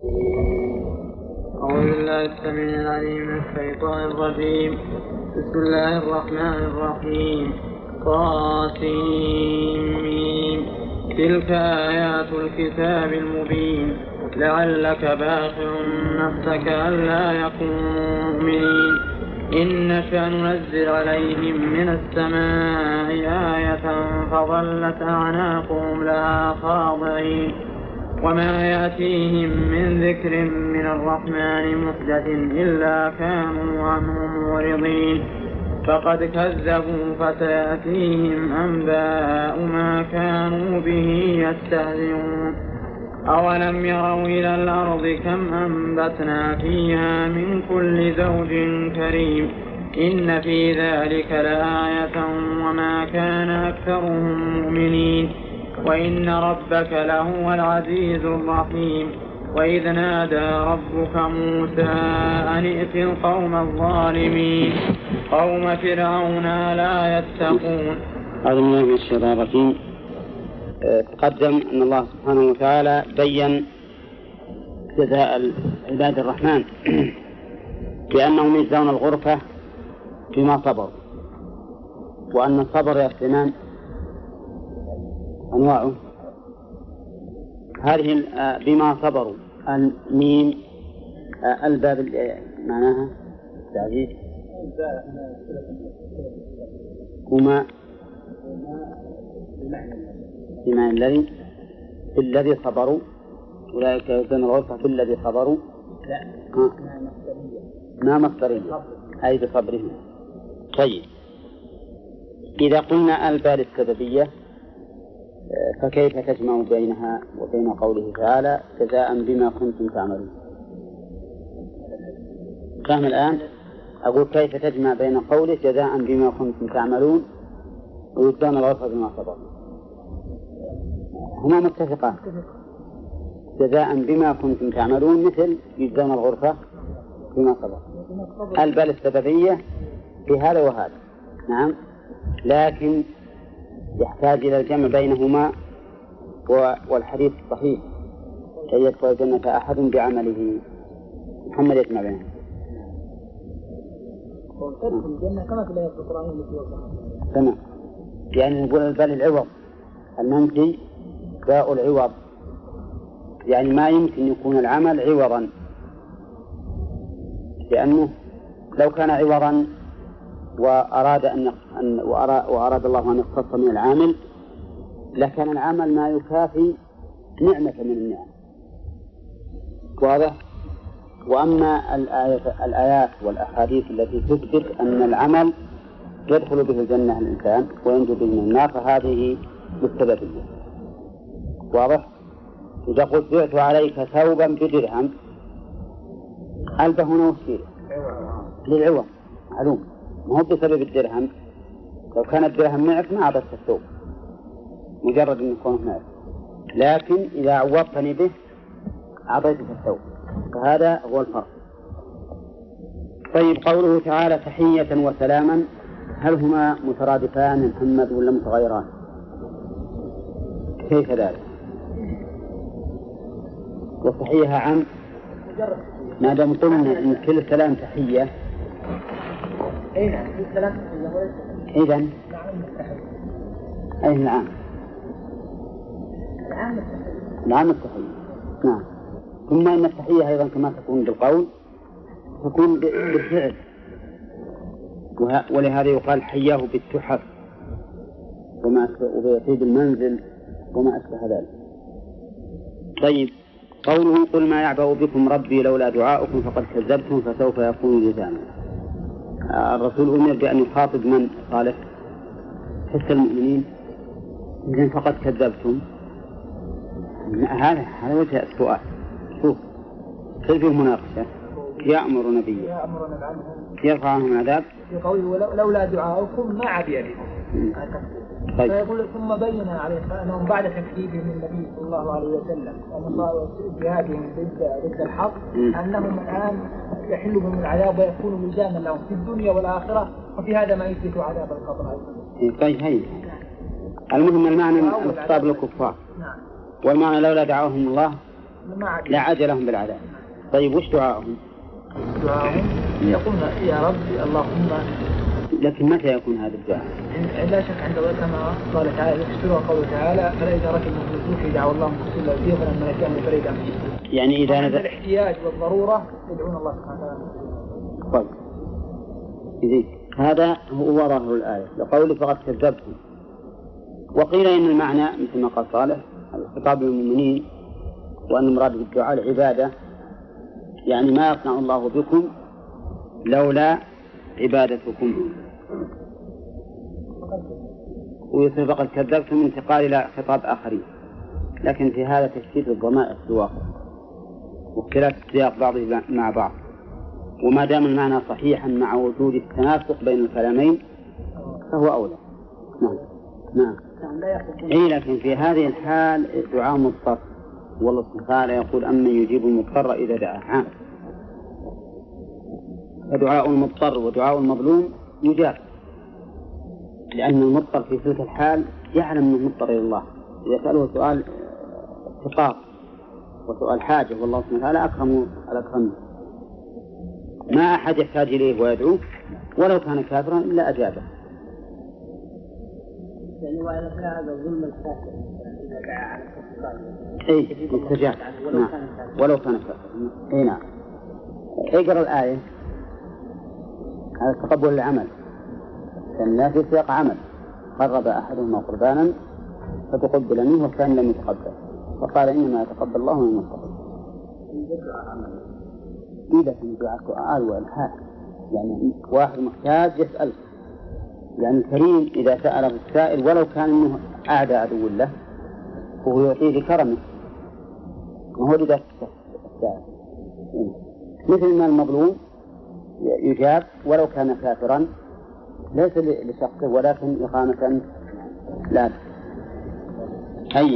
أعوذ بالله السميع العليم من الشيطان الرجيم. بسم الله الرحمن الرحيم. طاسيم. تلك آيات الكتاب المبين. لعلك باخع نفسك ألا يكونوا مؤمنين إن نشأ ننزل عليهم من السماء آية فظلت أعناقهم لها خاضعين وما يأتيهم من ذكر من الرحمن محدث إلا كانوا عنه معرضين فقد كذبوا فسيأتيهم أنباء ما كانوا به يستهزئون أولم يروا إلى الأرض كم أنبتنا فيها من كل زوج كريم إن في ذلك لآية وما كان أكثرهم مؤمنين وإن ربك لهو العزيز الرحيم وإذ نادى ربك موسى أن ائت القوم الظالمين قوم فرعون لا يتقون. أعوذ بالله من الشيطان الرجيم. تقدم أن الله سبحانه وتعالى بين جزاء عباد الرحمن بأنهم يجزون الغرفة بما صبروا، وأن الصبر يا سليمان أنواعه. هذه بما صبروا الميم الباب معناها تعزيز وما بما الذي صبروا أولئك يجزون الغرفة في الذي صبروا ما مصدرية أي بصبرهم. طيب إذا قلنا البال السببية فكيف تجمع بينها وبين قوله تعالى جزاء بما كنتم تعملون؟ فهم الآن؟ أقول كيف تجمع بين قوله جزاء بما كنتم تعملون ويجزون الغرفة بما صبروا؟ هما متفقان، جزاء بما كنتم تعملون مثل يجزون الغرفة بما صبروا. البال السببية في هذا وهذا، نعم، لكن يحتاج إلى الجمع بينهما والحديث صحيح كي يدخل الجنة أحد بعمله. محمد يجمع بينهم. تمام، يعني نقول البال العوض المنفي باء العوض، يعني ما يمكن يكون العمل عوضا، لأنه لو كان عوضا وأراد الله أن يختص من العامل لكان العمل ما يكافي نعمة من النعم. واضح؟ وأما الآيات والأحاديث التي تثبت أن العمل يدخل به الجنة الإنسان وينجو به من النار فهذه بالسببية. واضح؟ إذا قلت بعت عليك ثوبا بدرهم ألبه هنا وسيلة للعوض معلوم، ما هو بسبب الدرهم. لو كان الدرهم معك ما عبدت الثوب مجرد أن يكون معك، لكن إذا عوضتني به أعطيتك الثوب، فهذا هو الفرق. طيب قوله تعالى تحية وسلاما هل هما مترادفان محمد ولا متغيران؟ كيف ذلك؟ وتحية عام ما دام قلنا إن كل سلام تحية إذن أي العام العام التحية. نعم، ثم إن التحية أيضا كما تكون بالقول تكون بالفعل، ولهذا يقال حياه بالتحف وبيتيد المنزل وما أشبه ذلك. طيب قوله قل ما يعبأ بكم ربي لولا دعاؤكم فقد كذبتم فسوف يكون لزاما. الرسول أمر بأن يخاطب من قاله حس المؤمنين إذن فقد كذبتم. هذا وجه السؤال. شوف كيف المناقشة يأمر نبيه يرفع عنهم العذاب في قوله لولا دعاؤكم ما عبئ بكم. طيب. فيقول ثم بين عليه أنهم بعد تكذيبهم النبي صلى الله عليه وسلم وجهادهم ضد الحق أنهم الآن يحل بهم العذاب ويكون لزاما لهم في الدنيا والآخرة، وفي هذا ما يثبت عذاب القبر. طيب هي المهم المعنى الخطاب للكفار، والمعنى لولا دعاهم الله لا عاجل لهم بالعذاب. طيب وش دعاءهم؟ دعاءهم يقولون يا رب اللهم. لكن متى يكون هذا الدعاء؟ لا شك عند كما قال تعالى يفسرها قوله تعالى فإذا ركبوا في الفلك دعوا الله مخلصين له الدين فلما نجاهم فريدا منهم. يعني إذا نزل الاحتياج والضرورة يدعون الله سبحانه وتعالى. طيب هذا هو ظاهر الآية لقوله فقد كذبتم. وقيل إن المعنى مثل ما قال صالح الخطاب للمؤمنين وأن المراد بالدعاء العبادة، يعني ما يصنع الله بكم لولا عبادتكم. ويصير فقد كذبتم انتقال إلى خطاب آخرين، لكن في هذا تشتيت الضمائر في الواقع واختلاف سياق بعضه مع بعض. وما دام المعنى صحيحا مع وجود التناسق بين الكلامين فهو أولى. نعم. أي لكن في هذه الحال دعاء مضطر، والله سبحانه وتعالى يقول أمن يجيب المضطر إذا دعاه. فدعاء المضطر ودعاء المظلوم يجاب، لأن المضطر في تلك الحال يعلم أنه مضطر إلى الله، إذا سأله سؤال افتقار وسؤال حاجة والله سبحانه وتعالى أكرم الأكرم، ما أحد يحتاج إليه ويدعوه ولو كان كافرا إلا أجابه. يعني وعلى هذا الظلم الكافر إذا دعا على الكفار يستجاب ولو كان كافرا. أي نعم. اقرأ الآية على تقبل العمل، كان لا في سياق عمل. قرب أحدهما قربانا فتقبل منه والثاني لم يتقبل فقال إنما يتقبل الله من المتقين. إذا كان دعاء سؤال والحاج، يعني واحد محتاج يسأل، يعني الكريم إذا سأله السائل ولو كان منه أعدى عدو له وهو يعطيه بكرمه، وهو لذلك السائل مثل ما المظلوم يجاب ولو كان كافرا ليس لشخصه ولكن إقامة لا أي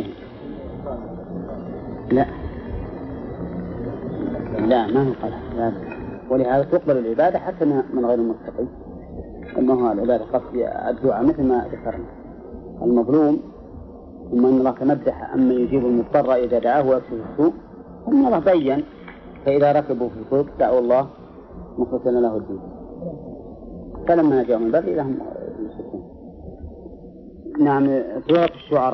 لا ما هو قلع. ولهذا تقبل العبادة حتى من غير المتقي. أما هو العبادة قصد الدعاء مثل ما ذكرنا المظلوم، ثم أن الله تمدح أما يجيب المضطر إذا دعاه ويكشف السوء، ثم الله بين فإذا ركبوا في الفلك دعوا الله مخلصين له الدين فلما نجاهم من البر إذا هم يشركون. نعم. سورة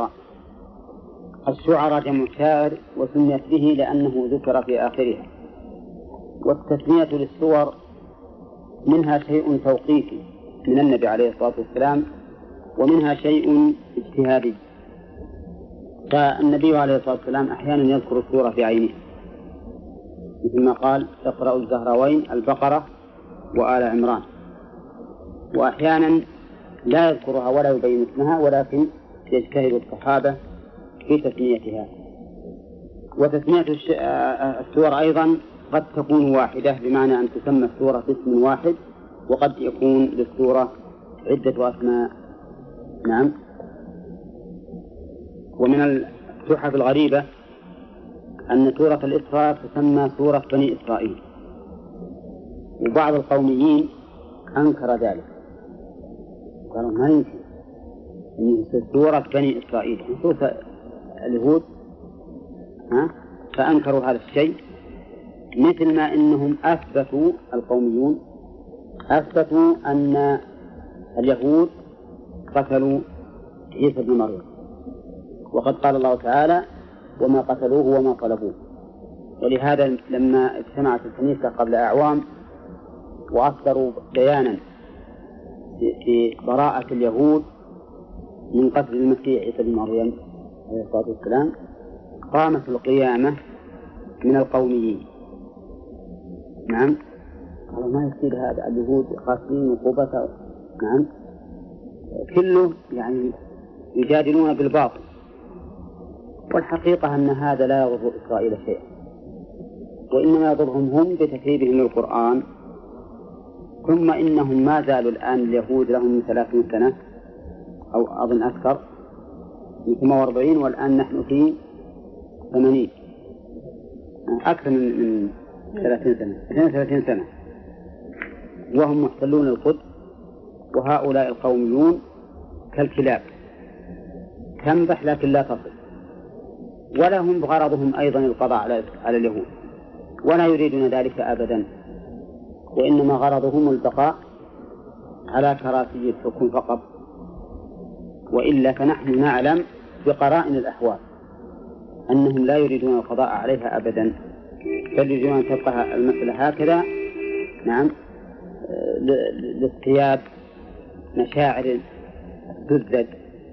الشعراء جمع شاعر وسميت به لأنه ذكر في آخرها. والتسمية للسور منها شيء توقيفي من النبي عليه الصلاة والسلام ومنها شيء اجتهادي. فالنبي عليه الصلاة والسلام أحيانا يذكر السورة في عينها مثل ما قال اقرأوا الزهراوين البقرة وآل عمران، وأحيانا لا يذكرها ولا يبين اسمها ولكن يجتهد الصحابة في تسميتها. وتسمية السور أيضا قد تكون واحدة بمعنى أن تسمى السورة باسم واحد، وقد يكون للسورة عدة أسماء. نعم. ومن التحف الغريبة أن سورة الإسراء تسمى سورة بني إسرائيل، وبعض القوميين أنكر ذلك قالوا ما يمكن أن سورة بني إسرائيل سورة اليهود، فأنكروا هذا الشيء. مثل ما إنهم أثبتوا القوميون أثبتوا أن اليهود قتلوا عيسى بن مريم، وقد قال الله تعالى وما قتلوه وما طلبوه. ولهذا لما اجتمعت الكنيسة قبل أعوام وأصدروا بيانا في براءة اليهود من قتل المسيح عيسى بن مريم عليه الصلاة والسلام، قامت القيامة من القوميين. نعم. قالوا ما يصير هذا، اليهود قاسمين وقوبة. نعم. كله يعني يجادلون بالباطل، والحقيقة أن هذا لا يضر إسرائيل شيئا، وإنما يضرهم هم بتكذيبهم للقرآن. ثم إنهم ما زالوا الآن اليهود لهم 30 سنة أو أظن أكثر من 48 والآن نحن في 80 أكثر من 30 سنة 32 سنة وهم محتلون القدس. وهؤلاء القوميون كالكلاب تنبح لكن لا تصل، ولهم غرضهم أيضا القضاء على اليهود، ولا يريدون ذلك أبدا، وإنما غرضهم البقاء على كراسي الحكم فقط. وإلا فنحن نعلم بقرائن الأحوال أنهم لا يريدون القضاء عليها أبدا، بل يريدون أن تبقى المسألة هكذا، نعم، لاصطياد مشاعر الزد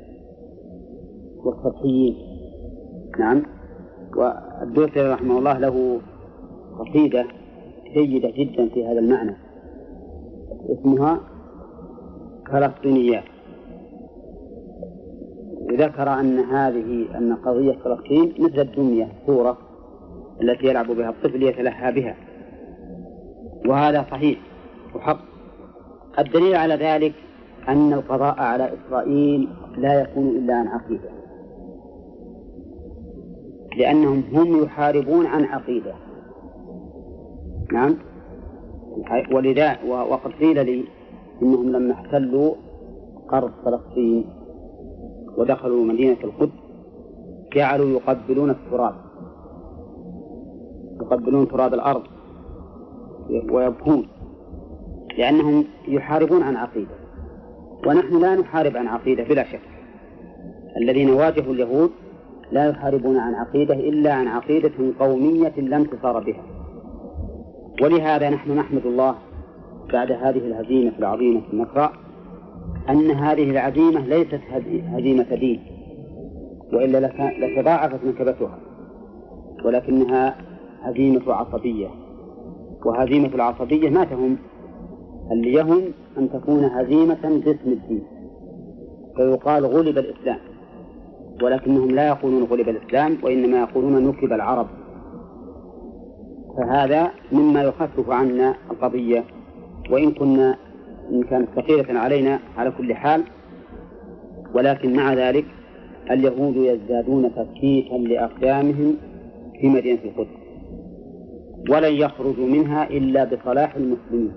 والسطحيين. نعم. والدوسري رحمه الله له قصيدة جيدة جدا في هذا المعنى اسمها فلسطينيات، وذكر أن قضية فلسطين مثل الدمية الصورة التي يلعب بها الطفل يتلهى بها، وهذا صحيح وحق. الدليل على ذلك أن القضاء على إسرائيل لا يكون إلا عن عقيدة، لأنهم هم يحاربون عن عقيدة. نعم. ولذا وقد قيل لي إنهم لما احتلوا أرض فلسطين ودخلوا مدينة القدس جعلوا يقبلون التراب، يقبلون تراب الأرض ويبكون، لأنهم يحاربون عن عقيدة، ونحن لا نحارب عن عقيدة بلا شك. الذين واجهوا اليهود لا يحاربون عن عقيدة إلا عن عقيدة قومية لا انتصار بها. ولهذا نحن نحمد الله بعد هذه الهزيمة العظيمة في النصراء أن هذه العزيمة ليست هزيمة دين، وإلا لتضاعفت نكبتها، ولكنها هزيمة عصبية. وهزيمة العصبية ما تهم، اللي يهم أن تكون هزيمة باسم الدين، فيقال غلب الإسلام، ولكنهم لا يقولون غلب الإسلام، وإنما يقولون نكب العرب. فهذا مما يخفف عنا القضية، وإن كانت ثقيلة علينا على كل حال، ولكن مع ذلك اليهود يزدادون تفكيكا لأقدامهم في مدينة القدس، ولن يخرجوا منها إلا بصلاح المسلمين.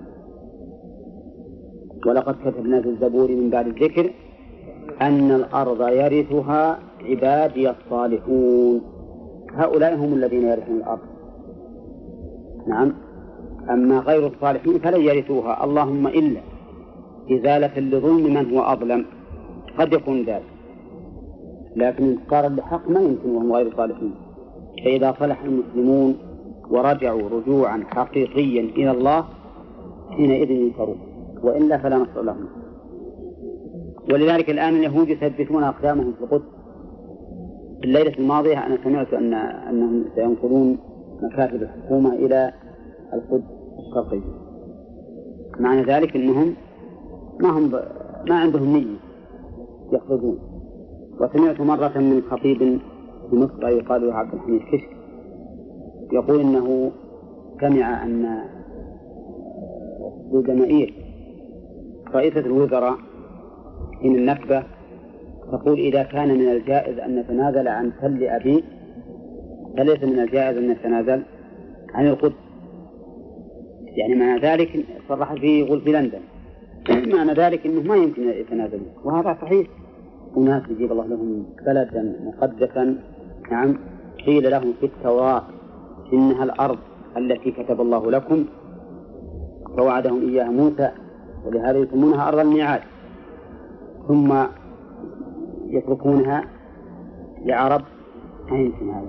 ولقد كتبنا في الزبور من بعد الذكر أن الأرض يرثها عبادي الصالحون، هؤلاء هم الذين يرثون الأرض. نعم. أما غير الصالحين فلن يرثوها، اللهم إلا إزالة لظلم من هو أظلم، قد يكون ذلك، لكن انتصارا لحق ما يمكن وهم غير صالحين. فإذا صلح المسلمون ورجعوا رجوعا حقيقيا إلى الله حينئذ ينصرون، وإلا فلا نصر لهم. ولذلك الآن اليهود يثبتون أقدامهم في القدس. في الليلة الماضية أنا سمعت أنهم سينقلون مكاتب الحكومة إلى القدس الشرقي، معنى ذلك أنهم ما عندهم نية يخرجون. وسمعت مرة من خطيب في مصر يقال له عبد الحميد كشك يقول إنه سمع أن الجماهير رئيسة الوزراء من النكبة تقول إذا كان من الجائز أن نتنازل عن تل أبي فليس من الجائز أن نتنازل عن القدس. يعني معنى ذلك صرح فيه يقول في لندن، معنى ذلك أنه ما يمكن يتنازلون، وهذا صحيح. أناس يجيب الله لهم بلدا مقدسا، نعم، قيل لهم في التوراة إنها الأرض التي كتب الله لكم، فوعدهم إياها موسى، ولهذا يسمونها أرض الميعاد، ثم يتركونها لعرب. ما يمكن هذا.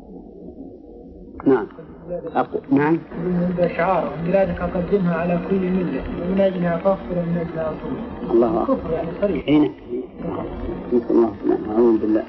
نعم. نعم. شعار بلادك أقدمها على كل ملة، ومن أجلها فاغفر ومن أجلها أطول. الله كفر يعني صريح. حين الله أعوذ بالله.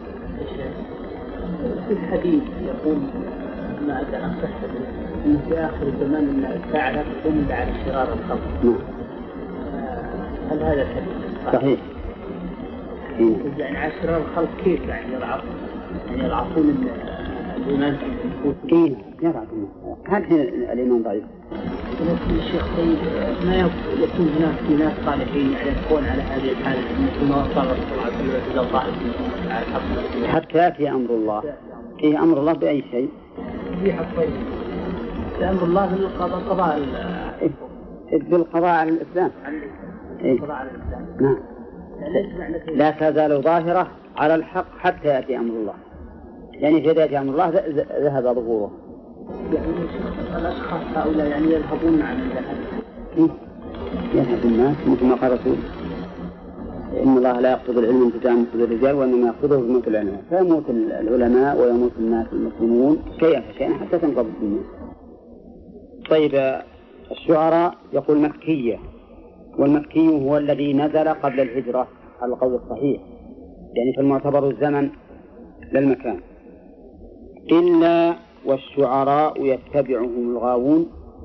في الحديث يقول ما أدري عن صحته أنه في آخر الزمان أن الساعة لا تقوم إلا على شرار الخلق. نعم. هل هذا الحديث صحيح؟ يعني على شرار الخلق كيف يعني يضعفون الإيمان في النفوس؟ إيه يضعفون. هذا الإيمان ضعيف. الشيخ طيب ما يكون هناك في ناس صالحين يعني يكون على هذه الحالة مثل ما وصل الرسول عليه الصلاة والسلام على الحق حتى يأتي أمر الله. إيه أمر الله بأي شيء؟ طيب. أمر الله بالقضاء بالقضاء على الإسلام. القضاء على الإسلام. نعم. لا تزال ظاهرة على الحق حتى يأتي أمر الله. يعني في ذات أمر الله ذهب ظهوره. يعني الأشخاص هؤلاء يعني يذهبون مع من ذهب. يذهب الناس مثل ما قال رسول إن الله لا يقصد العلم انتزاعا مثل الرجال وإنما يقصده بموت العلماء، فيموت العلماء ويموت الناس المسلمون شيئا فشيئا حتى تنقض الدنيا. طيب الشعراء يقول مكية، والمكي هو الذي نزل قبل الهجرة على القول الصحيح، يعني فالمعتبر الزمن للمكان. إلا والشعراء يتبعهم الغاوون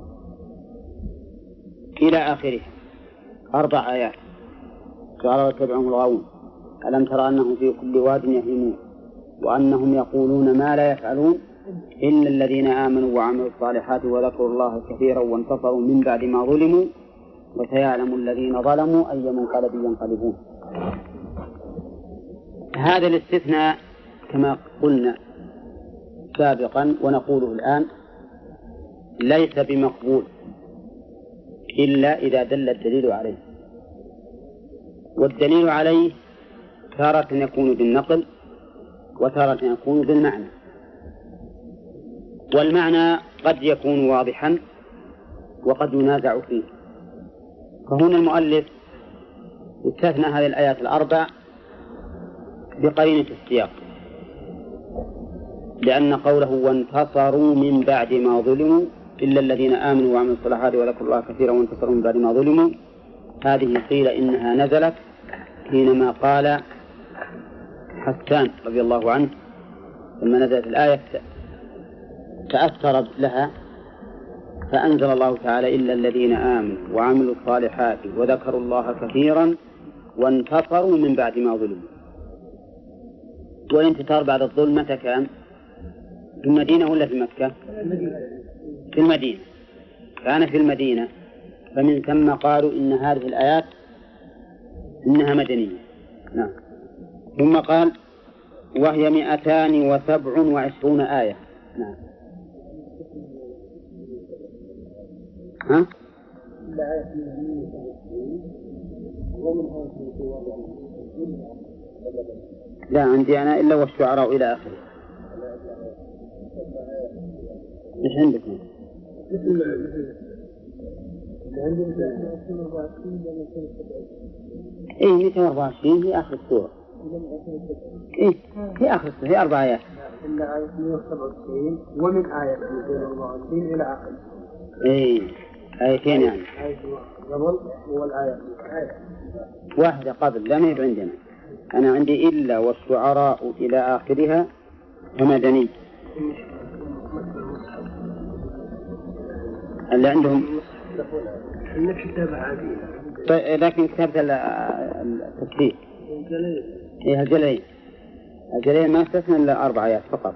إلى آخره 4 آيات. الشعراء يتبعهم الغاوون ألم ترى أنهم في كل واد يهيمون وأنهم يقولون ما لا يفعلون إلا الذين آمنوا وعملوا الصالحات وذكروا الله كثيرا وانتصروا من بعد ما ظلموا وسيعلم الذين ظلموا أي منقلب ينقلبون. هذا الاستثناء كما قلنا سابقا ونقوله الآن ليس بمقبول إلا إذا دل الدليل عليه، والدليل عليه تارة يكون بالنقل وتارة يكون بالمعنى، والمعنى قد يكون واضحا وقد ينازع فيه. فهنا المؤلف استثنى هذه الآيات 4 بقرينة السياق، لأن قوله وانتصروا من بعد ما ظلموا إلا الذين آمنوا وعملوا الصالحات وذكروا الله كثيرا وانتصروا من بعد ما ظلموا، هذه قيل إنها نزلت حينما قال حسان رضي الله عنه لما نزلت الآية تأثر لها فأنزل الله تعالى إلا الذين آمنوا وعملوا الصالحات وذكروا الله كثيرا وانتصروا من بعد ما ظلموا. والانتصار بعد الظلم متى كان؟ في المدينة ولا في مكة؟ في المدينة، كان في المدينة، فمن ثم قالوا إن هذه الآيات إنها مدنية. نعم. ثم قال وهي 227 آية. نعم. ها؟ لا عندي أنا إلا والشعراء إلى آخره. مش عندكم؟ إيه 224 في آخر السورة. إيه في آخر السورة في 4 آيات. إلا آية 197 ومن آية 224 إلى آخر. إيه آيتين يعني. آية قبل والآية واحدة قبل لا ما هي عندنا. أنا عندي إلا والشعراء إلى آخرها ومدني. اللي عندهم طيب لكن كتابة التكليف إيه الجليل ما استثنى إلا 4 آيات فقط.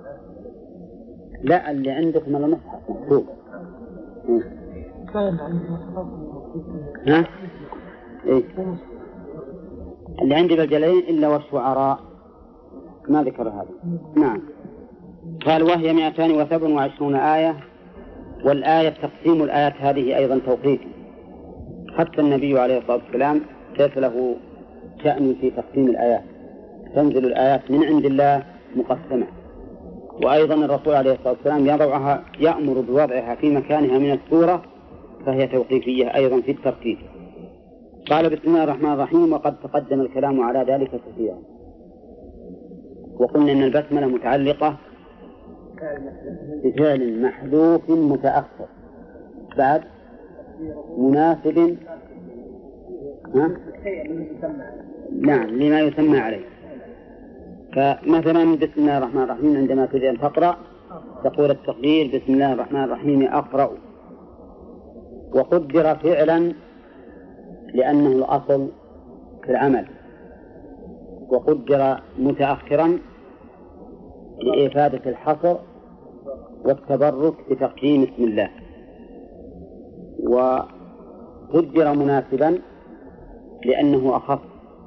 لا اللي عندكم على مصحف مكتوب. ها؟ إيه؟ اللي عندي بالجليل إلا والشعراء ما ذكر هذا. نعم. قال وهي 227 آية، والآية تقسيم الآيات هذه أيضا توقيفي، حتى النبي عليه الصلاة والسلام ليس له شأن في تقسيم الآيات، تنزل الآيات من عند الله مقسمة، وأيضا الرسول عليه الصلاة والسلام يأمر بوضعها في مكانها من السورة، فهي توقيفية أيضا في الترتيب. قال بسم الله الرحمن الرحيم، وقد تقدم الكلام على ذلك كثيرا، وقلنا أن البسملة متعلقة بفعل محذوف متأخر بعد مناسب نعم لما يسمى عليه. فمثلا بسم الله الرحمن الرحيم عندما تريد أن تقرأ تقول التقدير بسم الله الرحمن الرحيم أقرأ، وقدر فعلا لأنه الأصل في العمل، وقدر متأخرا لإفادة الحصر والتبرك بتقديم اسم الله، وقدر مناسبا لأنه أخف،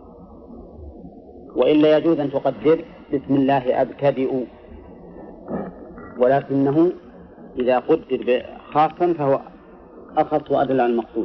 وإلا يجوز أن تقدر بسم الله أبتدئ، ولكنه إذا قدر خاصا فهو أخص وأدل على المقصود.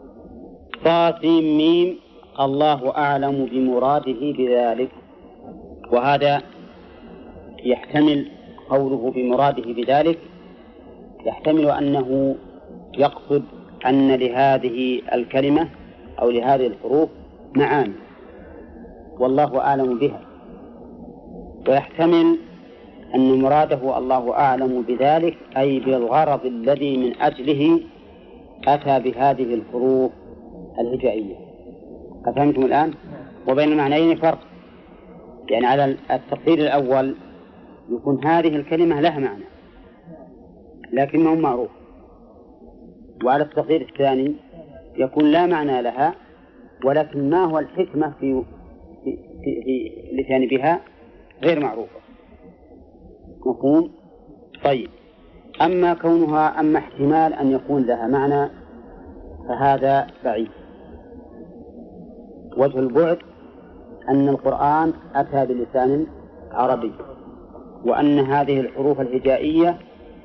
طاسيم ميم الله أعلم بمراده بذلك. وهذا يحتمل قوله بمراده بذلك، يحتمل أنه يقصد أن لهذه الكلمة أو لهذه الحروف معاني والله أعلم بها، ويحتمل أن مراده الله أعلم بذلك أي بالغرض الذي من أجله أتى بهذه الحروف الهجائية. أفهمتم الآن؟ وبين المعنيين فرق، يعني على التقدير الأول يكون هذه الكلمة لها معنى لكنه معروف، وعلى التقدير الثاني يكون لا معنى لها ولكن ما هو الحكمة في الاتيان بها غير معروفة. مفهوم؟ طيب، أما احتمال أن يكون لها معنى فهذا بعيد. وجه البعد أن القرآن أتى بلسان عربي، وأن هذه الحروف الهجائية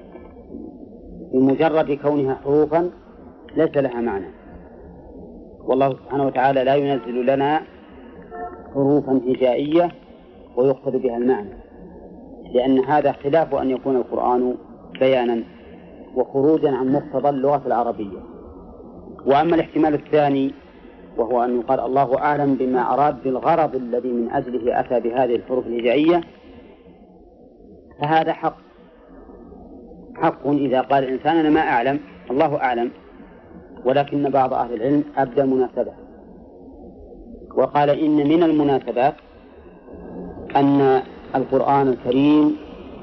بمجرد كونها حروفا ليس لها معنى، والله سبحانه وتعالى لا ينزل لنا حروفا هجائية ويقصد بها المعنى، لأن هذا خلاف أن يكون القرآن بيانا وخروجا عن مقتضى اللغة العربية. وأما الاحتمال الثاني وهو أن يقال الله أعلم بما أراد بالغرض الذي من أجله أتى بهذه الحروف الهجائية، فهذا حق إذا قال الإنسان أنا ما أعلم الله أعلم، ولكن بعض أهل العلم أبدى مناسبة وقال إن من المناسبات أن القرآن الكريم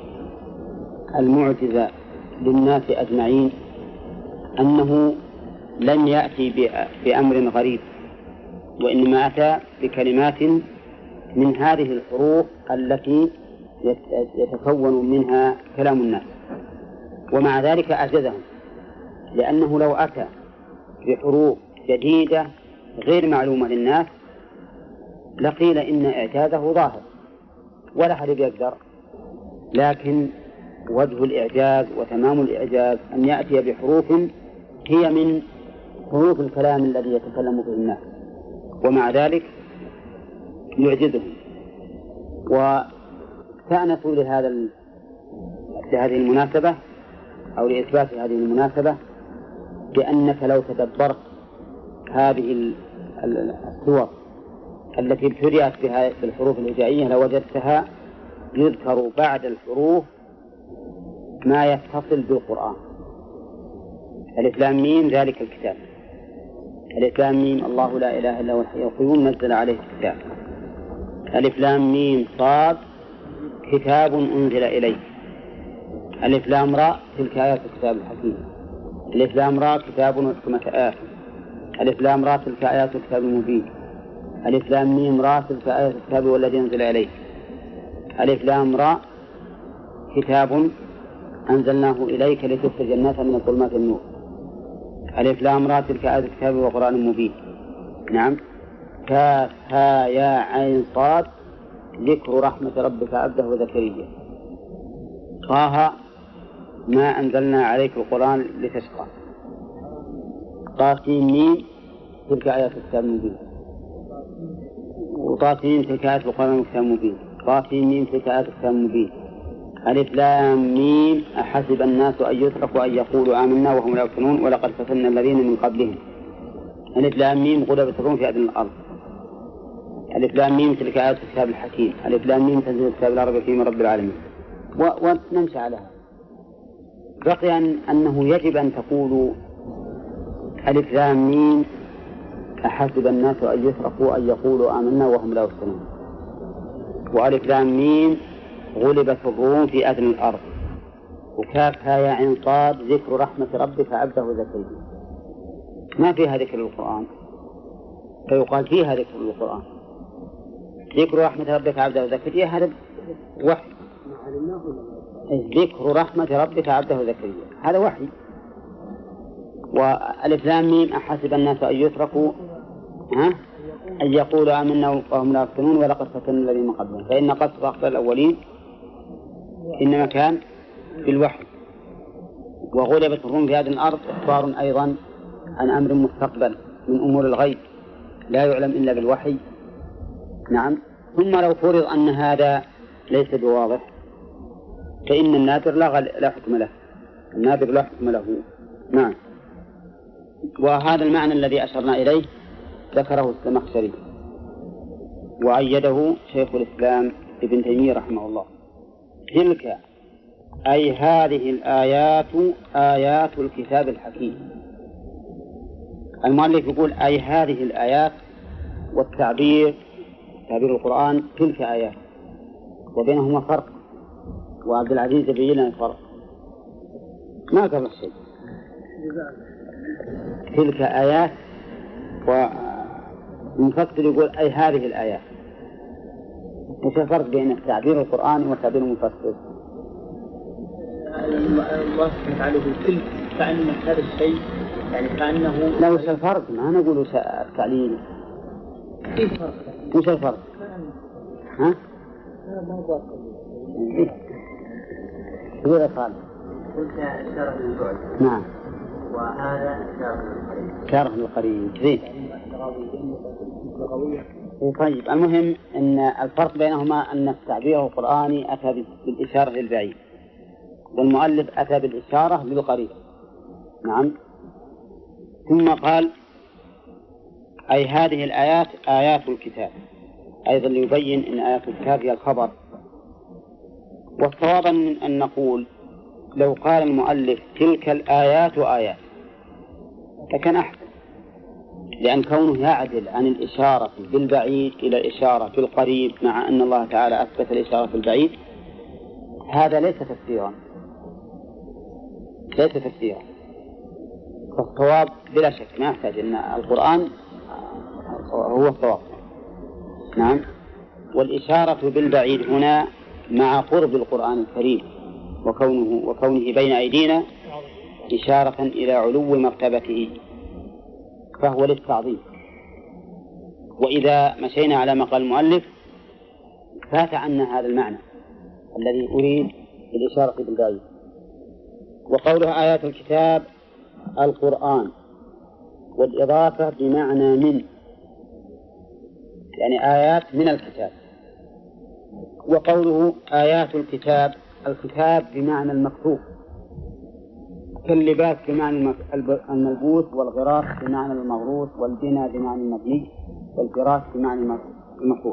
المعجز للناس أجمعين أنه لم يأتي بأمر غريب، وإنما أتى بكلمات من هذه الحروف التي يتكون منها كلام الناس، ومع ذلك أعجزهم، لأنه لو أتى بحروف جديدة غير معلومة للناس لقيل إن إعجازه ظاهر ولا حد يقدر، لكن وجه الإعجاز وتمام الإعجاز أن يأتي بحروف هي من حروف الكلام الذي يتكلم به الناس، ومع ذلك يعجزهم. وكانت لهذه المناسبة أو لإثبات هذه المناسبة بأنك لو تدبرت هذه السور التي ابتدأت بها بالحروف الهجائية لوجدتها يذكر بعد الحروف ما يتصل بالقرآن. ألف لام ميم ذلك الكتاب، ألف لام ميم الله لا إله إلا هو الحي القيوم نزل عليه الكتاب، ألف لام ميم صاد كتاب أنزل إليه، ألف لام راء تلك آيات الكتاب الحكيم، ألف لام راء كتاب وحكمة آيات، ألف لام راء تلك آيات الكتاب المبين، ألف لام ميم راء تلك آيات الكتاب والذي أنزل إليه، ألف لام راء كتاب أنزلناه إليك لتخرج الناس من الظلمات النور، ألف لام راء تلك آيات الكتاب وقرآن مبين. نعم. كاف ها يا عين صاد ذكر رحمة ربك عبده زكريا. طه ما أنزلنا عليك القرآن لتشقى. طاسين ميم تلك آيات الكتاب المبين، وطاسين تلك آيات القرآن الكتاب المبين، طاسين ميم تلك آيات الكتاب المبين. ألف لام ميم أحسب الناس أن يتركوا أن يقولوا آمنا وهم لا يفتنون ولقد فتنا الذين من قبلهم. ألف لام ميم غلبت الروم في أدنى الأرض. ألف لام ميم تلك آيات الكتاب الحكيم. ألف لام ميم تنزيل الكتاب لا ريب فيه من رب العالمين. ونمشي على هذا. بقي أنه يجب أن تقولوا ألف لام ميم أحسب الناس أن يتركوا أن يقولوا آمنا وهم لا يفتنون، وألف لام ميم غلبت الروم في أدنى الأرض، وكافها يا عين صاد ذكر رحمة ربك عبده زكريا. ما فيها ذكر القرآن، فيقال فيها ذكر القرآن. ذكر رحمة ربك عبده زكريا هذا وحي، ذكر رحمة ربك عبده زكريا هذا وحي. وألف لام ميم أحسب الناس أن يتركوا أن يقولوا آمنا وهم لا يفتنون ولقد فتنا الذين من قبلهم، فإن قصد أخبار الأولين إنما كان بالوحي. وغلبت الروم في هذه الأرض إخبار أيضا عن أمر مستقبل من أمور الغيب لا يعلم إلا بالوحي. نعم. ثم لو فرض أن هذا ليس بواضح فإن النادر لا حكم له، النادر لا حكم له. نعم. وهذا المعنى الذي أشرنا إليه ذكره الزمخشري وأيده شيخ الإسلام ابن تيمية رحمه الله. تلك أي هذه الآيات آيات الكتاب الحكيم. المؤلف يقول أي هذه الآيات، والتعبير تعبير القرآن تلك آيات، وبينهما فرق، وعبد العزيز يبين لنا الفرق. ما قبل شيء. تلك آيات، ومفسر يقول أي هذه الآيات. وش الفرق بين التعبير القرآني والتعبير المفسر؟ الله سبحانه وتعالى يقول تلك كأن هذا الشيء يعني كأنه لا. وش الفرق؟ ما نقول التعليل. كيف فرق؟ وش الفرق؟ ها؟ غير صالح. قلت إشارة للبعد. نعم. وهذا إشارة للقريب. إشارة للقريب. زين. طيب، المهم أن الفرق بينهما أن التعبير القرآني أتى بالإشارة للبعيد، والمؤلف أتى بالإشارة للقريب. نعم. ثم قال أي هذه الآيات آيات الكتاب، أيضا ليبين أن آيات الكتاب هي الخبر. والصواب أن نقول لو قال المؤلف تلك الآيات آيات لكان أحسن، لأن كونه يعدل عن الإشارة بالبعيد إلى الإشارة في القريب، مع أن الله تعالى أثبت الإشارة في البعيد، هذا ليس تفسيرا، ليس تفسيرا. فالصواب بلا شك ما يحتاج أن القرآن هو الصواب. نعم. والإشارة بالبعيد هنا مع قرب القرآن الكريم وكونه بين أيدينا إشارة إلى علو مرتبته، فهو للتعظيم. وإذا مشينا على ما قال المؤلف فات عنا هذا المعنى الذي أريد بالإشارة بالبعيد. وقولها آيات الكتاب القرآن، والإضافة بمعنى من، يعني آيات من الكتاب. وقوله آيات الكتاب، الكتاب بمعنى المكتوب، كاللباس بمعنى الملبوس، والغراس بمعنى المغروس، والبناء بمعنى المبني، والفراش بمعنى المفروش.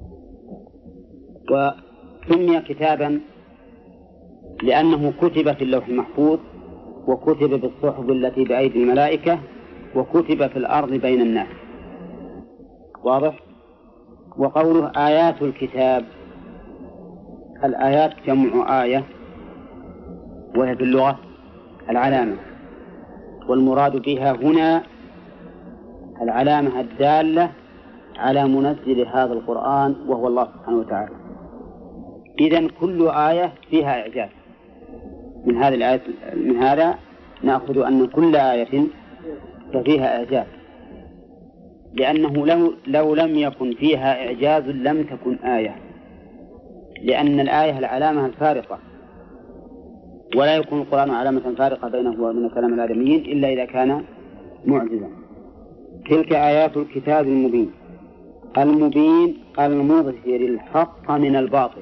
وسمي كتابا لأنه كتب في اللوح المحفوظ، وكتب بالصحف التي بأيدي الملائكة، وكتب في الأرض بين الناس. واضح؟ وقوله آيات الكتاب، الآيات جمع آية، وهي في اللغة العلامة، والمراد بها هنا العلامة الدالة على منزل هذا القرآن وهو الله سبحانه وتعالى. إذن كل آية فيها إعجاز. من هذه الآية، من هذا نأخذ أن كل آية فيها إعجاز، لأنه لو لم يكن فيها إعجاز لم تكن آية، لأن الآية العلامة الفارقة، ولا يكون القرآن علامة فارقة بينه وبين كلام الآدميين إلا إذا كان معجزا. تلك آيات الكتاب المبين، المبين المظهر الحق من الباطل.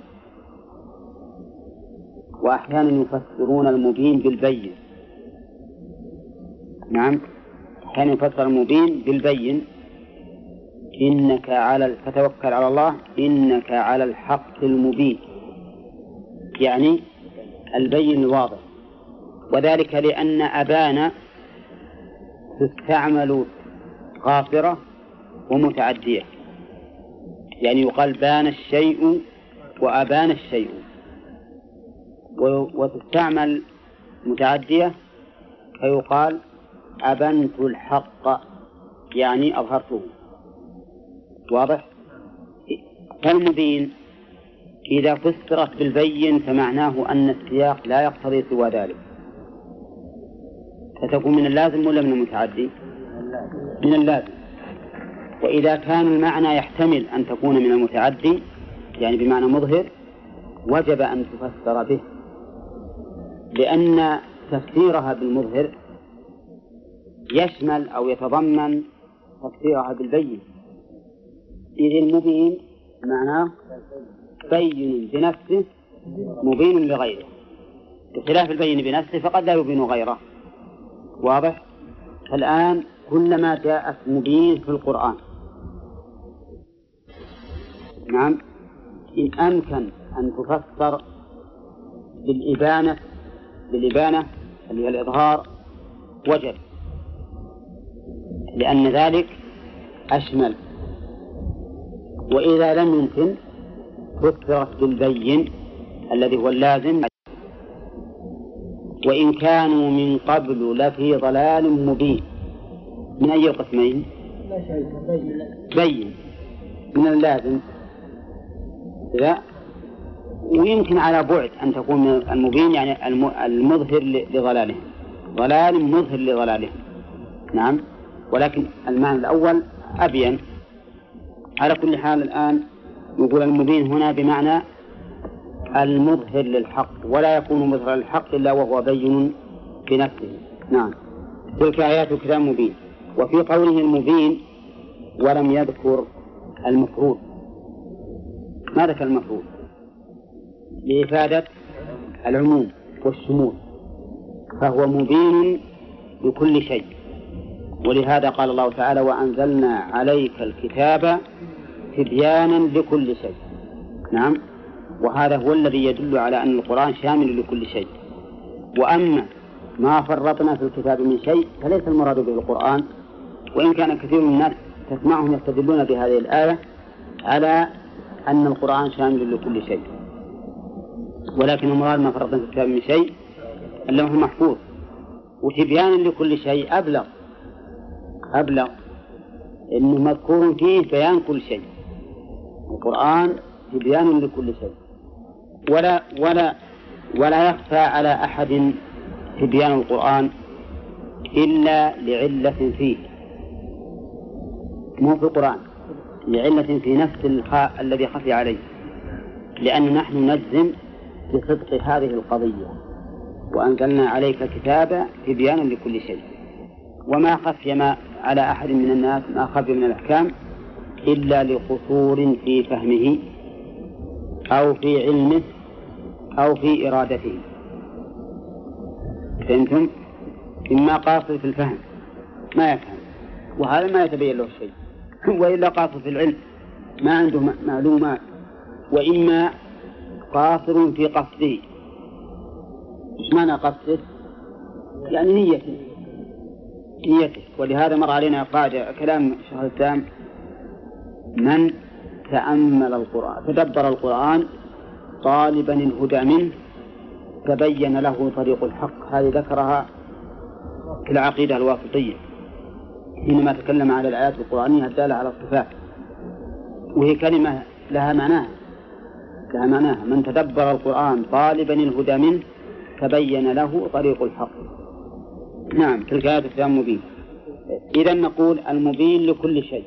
وأحيانا يفسرون المبين بالبين. نعم، كان يفسر المبين بالبين، إنك فتوكل على الله إنك على الحق المبين، يعني البين الواضح. وذلك لأن أبان تستعمل غافرة ومتعدية، يعني يقال بان الشيء وأبان الشيء، وتستعمل متعدية فيقال أبنت الحق، يعني أظهرته. واضح؟ فالمبين إذا فسرت بالبين فمعناه أن السياق لا يقتضي سوى ذلك، فتكون من اللازم ولا من المتعدي؟ من اللازم. وإذا كان المعنى يحتمل أن تكون من المتعدي، يعني بمعنى مظهر، وجب أن تفسر به، لأن تفسيرها بالمظهر يشمل أو يتضمن تفسيرها بالبين. إذ المبين معناه بين بنفسه مبين لغيره، بخلاف البين بنفسه فقد لا يبين غيره. واضح؟ الآن كلما جاءت مبين في القرآن، نعم، إن أمكن أن تفسر بالإبانة اللي هي الإظهار وجب، لأن ذلك أشمل. وإذا لم يمكن فسرت بالبين الذي هو اللازم. وإن كانوا من قبل لفي ضلال مبين، من أي قسمين؟ بين من اللازم، لا، ويمكن على بعد أن تكون المبين يعني المظهر لضلاله، ضلال مظهر لضلاله، نعم، ولكن المعنى الأول أبين. على كل حال الآن نقول المبين هنا بمعنى المظهر للحق، ولا يكون مظهر للحق إلا وهو بين في نفسه. نعم، تلك آيات كتاب مبين. وفي قوله المبين ولم يذكر المفروض، ما ذكر المفروض لإفادة العموم والشمول، فهو مبين لكل شيء. ولهذا قال الله تعالى وأنزلنا عليك الكتاب تبيانا لكل شيء. نعم، وهذا هو الذي يدل على أن القرآن شامل لكل شيء. وأما ما فرطنا في الكتاب من شيء فليس المراد به القرآن، وإن كان كثير من الناس تسمعهم يستدلون بهذه الآية على أن القرآن شامل لكل شيء، ولكن المراد ما فرطنا في الكتاب من شيء اللوح المحفوظ. وتبيانا لكل شيء أبلغ إنه مذكور فيه بيان كل شيء. القرآن تبيان لكل شيء، ولا يخفى على أحد تبيان القرآن إلا لعلة فيه، مو في القرآن، لعلة في نفس الذي خفي عليه، لأن نحن نجزم بصدق هذه القضية وأنزلنا عليك الكتاب تبيانا لكل شيء. وما خفي ما على أحد من الناس ما خفي من الأحكام إلا لقصور في فهمه أو في علمه أو في إرادته. فهمتم؟ إما قاصر في الفهم ما يفهم وهذا ما يتبين له شيء، وإلا قاصر في العلم ما عنده معلومات، وإما قاصر في قصده. إيش معنى قصده؟ يعني نيته. ولهذا مر علينا قاعدة كلام شيخ الإسلام: من تأمل القرآن تدبر القرآن طالبا الهدى منه تبين له طريق الحق. هذه ذكرها في العقيدة الواسطية حينما تكلم على الآيات القرآنية الدالة على الصفات، وهي كلمة لها معناها من تدبر القرآن طالبا الهدى منه تبين له طريق الحق. نعم، تلك آيات كتاب مبين. إذا نقول المبين لكل شيء.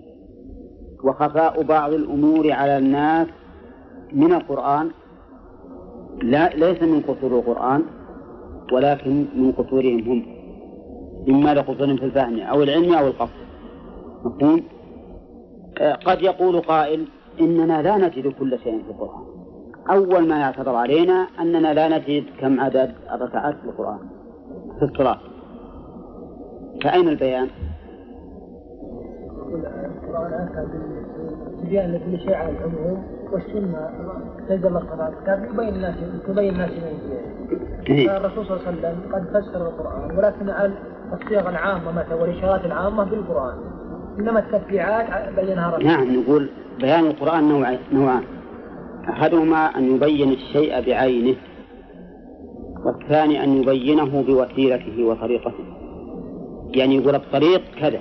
وخفاء بعض الأمور على الناس من القرآن ليس من قصور القرآن، ولكن من قصورهم هم، إما لقصورهم في الفهم أو العلم أو القصد. مفهوم؟ قد يقول قائل إننا لا نجد كل شيء في القرآن. أول ما يعتبر علينا أننا لا نجد كم عدد الركعات في القرآن في الصلاة، فأين البيان؟ القرآن أتى بالتبيان لكل شيء على العموم، والسنة تنزل الصلاة تبين الناس من فيه. الرسول صلى الله عليه وسلم قد فسر القرآن، ولكن على الصيغ العامة مثلا والإشارات العامة بالقرآن، إنما التفريعات بينها رسول. نعم، نقول بيان القرآن نوعان: أحدهما أن يبين الشيء بعينه، والثاني أن يبينه بوسيلته وطريقته. يعني يقول الطريق كذا،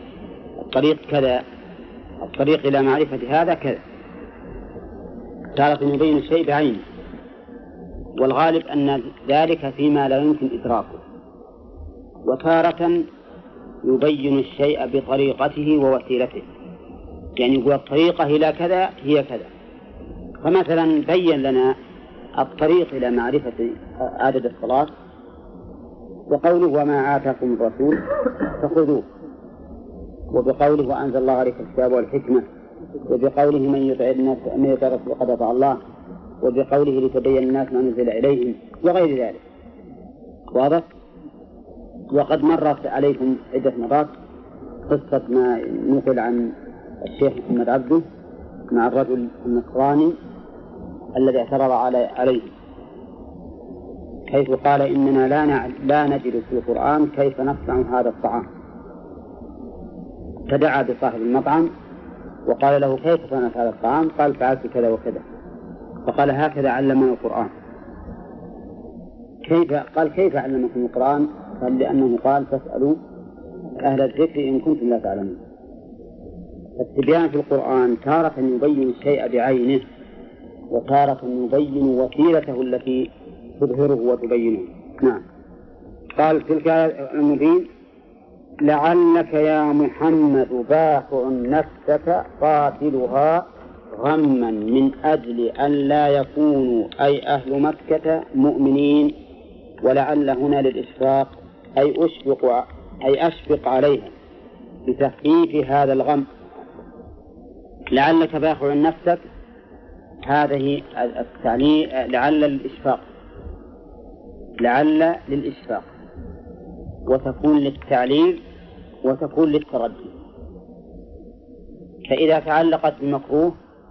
الطريق إلى معرفة هذا كذا. تارة يبين الشيء بعينه، والغالب أن ذلك فيما لا يمكن إدراكه، وتارة يبين الشيء بطريقته ووسيلته. يعني يقول الطريقة إلى كذا هي كذا. فمثلا بين لنا الطريق إلى معرفة عدد الصلاة بقوله وما آتاكم الرسول فخذوه، وبقوله وأنزل الله عليك الكتاب والحكمة، وبقوله من يطع الرسول فقد أطاع الله، وبقوله لتبين الناس ما نزل إليهم وغير ذلك. واضح؟ وقد مرت عليكم عدة مرات قصة ما نقل عن الشيخ محمد عبده مع الرجل النصراني الذي اعترض عليه، حيث قال إننا لا نجد في القرآن كيف نصنع هذا الطعام، فدعا بصاحب المطعم وقال له كيف صنعت هذا الطعام؟ قال فعلت كذا وكذا. فقال هكذا علمنا القرآن. قال كيف علمكم القرآن؟ قال لأنه قال فاسألوا أهل الذكر إن كنتم لا تعلمون. التبيان في القرآن تارة يبين الشيء بعينه، وتارة يبين وسيلته التي تظهره وتبينه. نعم. قال في الآية المبين لعلك يا محمد باخع نفسك قاتلها غما من أجل أن لا يكونوا أي أهل مكة مؤمنين، ولعل هنا للإشفاق أي أشفق عليها بتخفيف هذا الغم. لعلك باخع نفسك هذه التعليل لعل للإشفاق، لعل للإشفاق، وتكون للتعليل وتكون للتردي. فإذا تعلقت بمكروه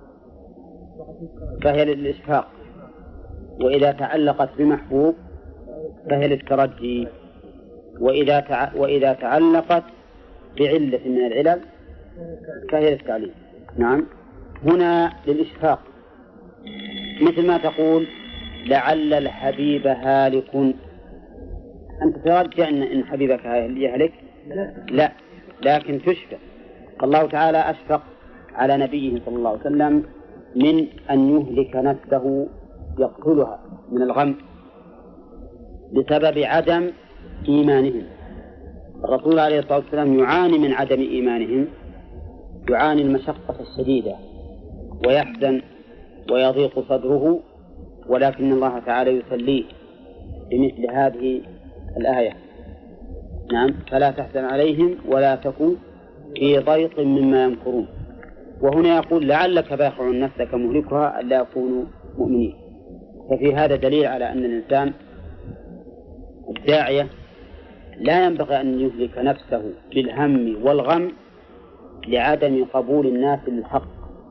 فهي للإشفاق، وإذا تعلقت بمحبوب فهي للترجي، وإذا تعلقت بعلة من العلل فهي للتعليل. نعم. هنا للإشفاق، مثل ما تقول لعل الحبيب هالك، أنت ترجع إن حبيبك يهلك؟ لا، لكن تشفق. الله تعالى أشفق على نبيه صلى الله عليه وسلم من أن يهلك نفسه يقتلها من الغم بسبب عدم إيمانهم. الرسول عليه الصلاة والسلام يعاني من عدم إيمانهم، يعاني المشقة الشديدة ويحزن ويضيق صدره، ولكن الله تعالى يسليه بمثل هذه الآية. نعم. فلا تحزن عليهم ولا تكن في ضيق مما يمكرون. وهنا يقول لعلك باخع نفسك مهلكها ألا يكونوا مؤمنين. ففي هذا دليل على أن الإنسان الداعية لا ينبغي أن يهلك نفسه بالهم والغم لعدم قبول الناس للحق،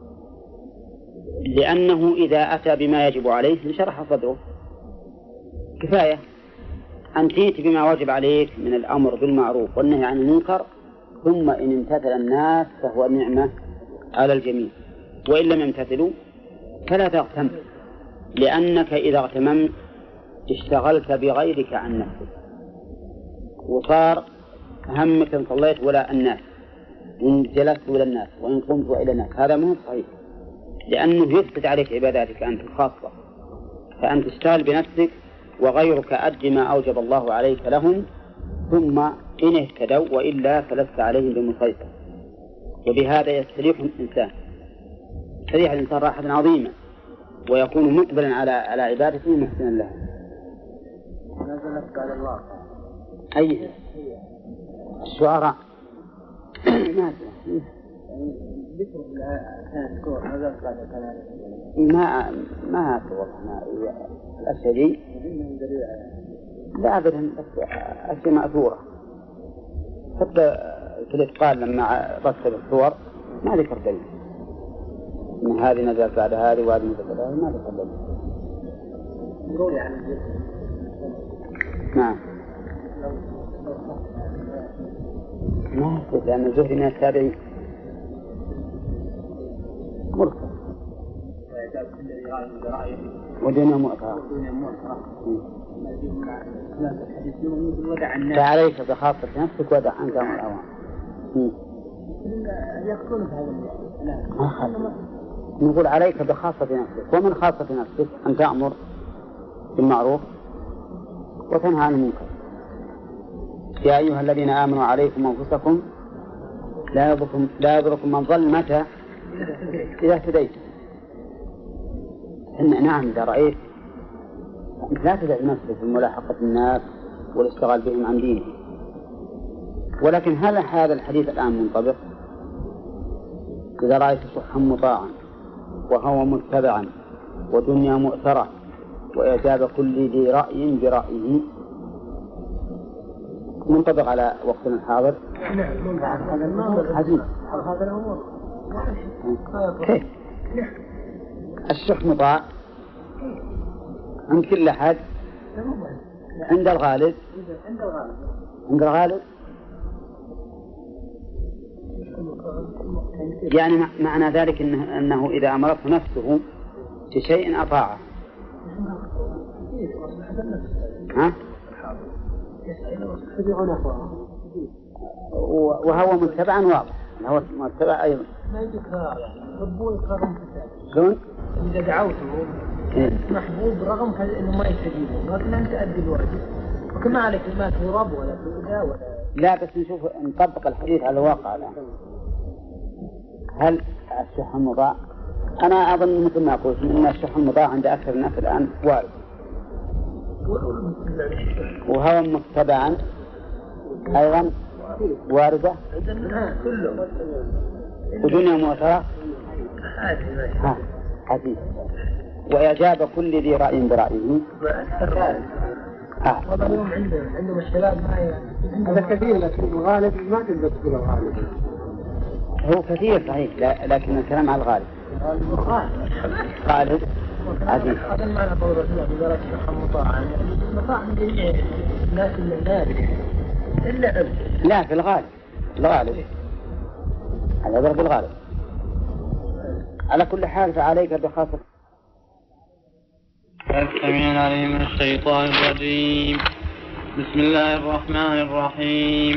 لأنه إذا أتى بما يجب عليه انشرح صدره. كفاية أن تأتي بما واجب عليك من الأمر بالمعروف والنهي عن المنكر، ثم إن امتثل الناس فهو نعمة على الجميع، وإن لم يمتثلوا فلا تغتم، لأنك إذا اغتممت اشتغلت بغيرك عن نفسك، وصار همك إن صليت ولا الناس، إن جلست ولا الناس، وإن قمت وإلى الناس. هذا مو صحيح، لأنه يفسد عليك عباداتك أنت الخاصة. فأنت تشتغل بنفسك وغيرك أد ما أوجب الله عليك لهم، ثم إن اهتدوا وإلا فلست عليهم بمسيطر. وبهذا يستريح الإنسان، يستريح الإنسان راحة عظيمة، ويكون مقبلا على عبادته محسنا لها. نزلت بعد الواقع. أي الشعراء ذكر الكون نزلت بعد كلام ما توضح الأشياء دي لا أبدا، أشياء مأثورة. حتى في الإتقان لما رتب الصور ما ذكر دليل إن هذه نزلت بعد هذه وهذه نزلت بعد هذه، ما ذكر دليل. نقول يعني نعم. ما أقول لأن الزهري من التابعين مرسل ودون مؤثرة. فعليك بخاصة نفسك ودع عنك أمر الأوان. يقتلون هذا. نقول عليك بخاصة نفسك، ومن خاصة نفسك أن تأمر بالمعروف وتنهى عن المنكر. يا أيها الذين آمنوا عليكم أنفسكم لا يضركم من ضل متى إذا اهتديت. نعم، إذا رأيت لا تدع نفسك في ملاحقة الناس والاشتغال بهم عن دينه. ولكن هل هذا الحديث الآن منطبق؟ إذا رأيت شحا مطاعا وهوى متبعا ودنيا مؤثرة وإعجاب كل ذي رأي برأيه منطبق على وقتنا الحاضر. عجيب. كيف الشح مطاع عند كل أحد عند الغالب يعني معنى ذلك أنه إذا أمرته نفسه بشيء أطاعه. ها؟ وهو متبعا واضح، هو متبع أيضا. ما يذكر يعني ربوه يقرن شلون؟ إذا دعوته محبوب رغم إنه ما يستجيب لكن أنت أدي الواجب وكما عليك ما تراب ولا تؤذى ولا. لا بس نشوف نطبق الحديث على الواقع الآن. هل الشح المضاع؟ أنا أظن مثل ما قلت إن الشح المضاع عند أكثر الناس الآن وارد وهو متبعا أيضا واردة ودنيا مؤثرة حديث وإعجاب كل ذي رأي برأيه. والله اليوم عنده مشكلات هذا كثير لكن الغالب ما تقدر تقول الغالب. هو كثير صحيح لكن الكلام على الغالب. غالب عزيز. هذا معنى قول رسول الله إذا رأيت مطاعا مطاع من جميع الناس اللي نادر إلا لا في الغالب هذا ضرب الغالب. على كل حال فعليك بخاصة. السميع العليم من الشيطان الرجيم. بسم الله الرحمن الرحيم.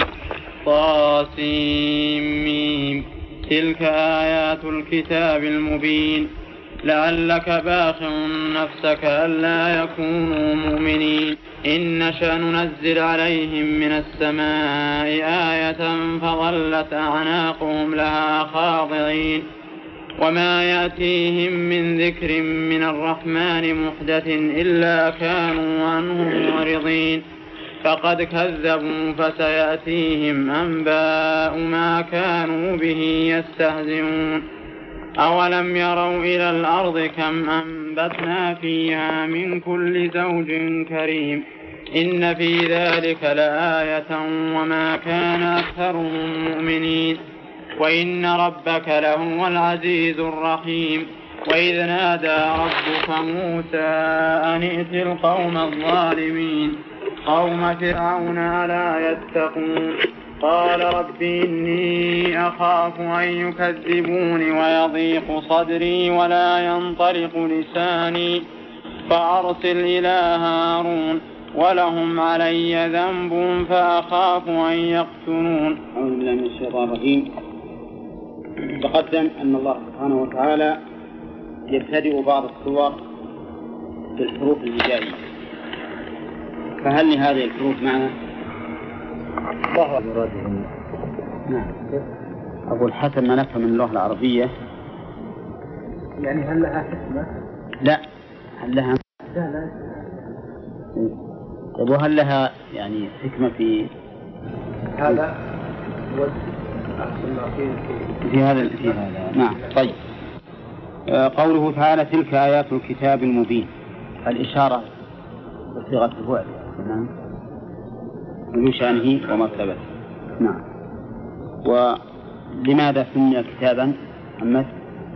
طاسيم. تلك آيات الكتاب المبين. لعلك باخع نفسك ألا يكونوا مؤمنين. إن نشأ ننزل عليهم من السماء آية فظلت أعناقهم لها خاضعين. وما يأتيهم من ذكر من الرحمن محدث إلا كانوا عنه معرضين. فقد كذبوا فسيأتيهم أنباء ما كانوا به يستهزئون. أولم يروا إلى الأرض كم أنبتنا فيها من كل زوج كريم. إن في ذلك لآية وما كان أكثرهم مؤمنين. وإن ربك لهو العزيز الرحيم. وإذ نادى ربك موسى أن ائت القوم الظالمين قوم فرعون ألا يتقون. قال رب إني أخاف أن يكذبوني ويضيق صدري ولا ينطلق لساني فأرسل إلى هارون ولهم علي ذنب فأخاف أن يقتلون. أعوذ بالله من الشيطان الرجيم. تقدم أن الله سبحانه وتعالى يبتدئ بعض السور بالحروف الهجائية. فهل لهذه الحروف معنى؟ الله مرادهم. نعم. أقول حسب ما نفهم من اللغة العربية يعني هل لها حكمة؟ لا. هل لها؟ لا. طيب وهل لها يعني حكمة في هذا؟ في هذا نعم. طيب قوله تعالى تلك آيات الكتاب المبين. الإشارة بصيغة الفعل. نعم. ذو شأنه ومرتبته. نعم. ولماذا سمي كتابا محمد؟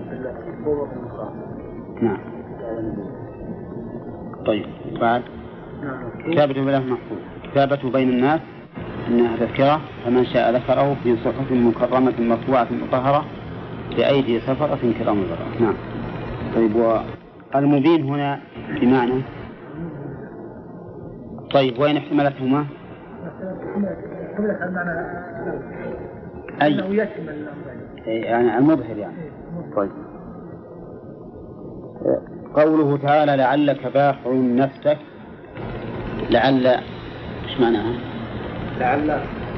نعم. طيب بعد كتابته بلا محفوظ. كتابته بين الناس إنها تذكرة فمن شاء ذكره في صحف مكرمة مرفوعة مطهرة بأيدي سفرة كرام بررة. نعم. طيب والمبين هنا بمعنى. طيب وين احتملتهما؟ أي يعني المظهر يعني. طيب قوله تعالى لعلك باخع نفسك. لعل ايش معناها؟ لعل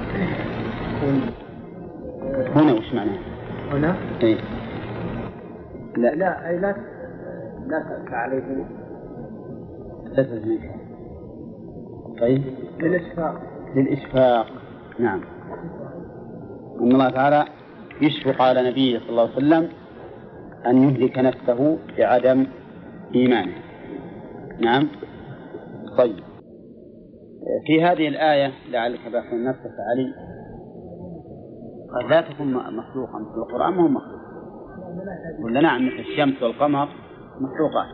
هنا وش معناها؟ هنا؟ إيه؟ لا أي لا تأتى عليه. لا تزميك. طيب للإشفاق. نعم. أن الله تعالى يشفق على نبيه صلى الله عليه وسلم أن يهلك نفسه بعدم إيمانه. نعم. طيب، في هذه الآية لعلك باخع نفسك علي قد لا تكون مخلوقا في القرآن، ما هو مخلوق ولا نعم؟ مثل الشمس والقمر مخلوقات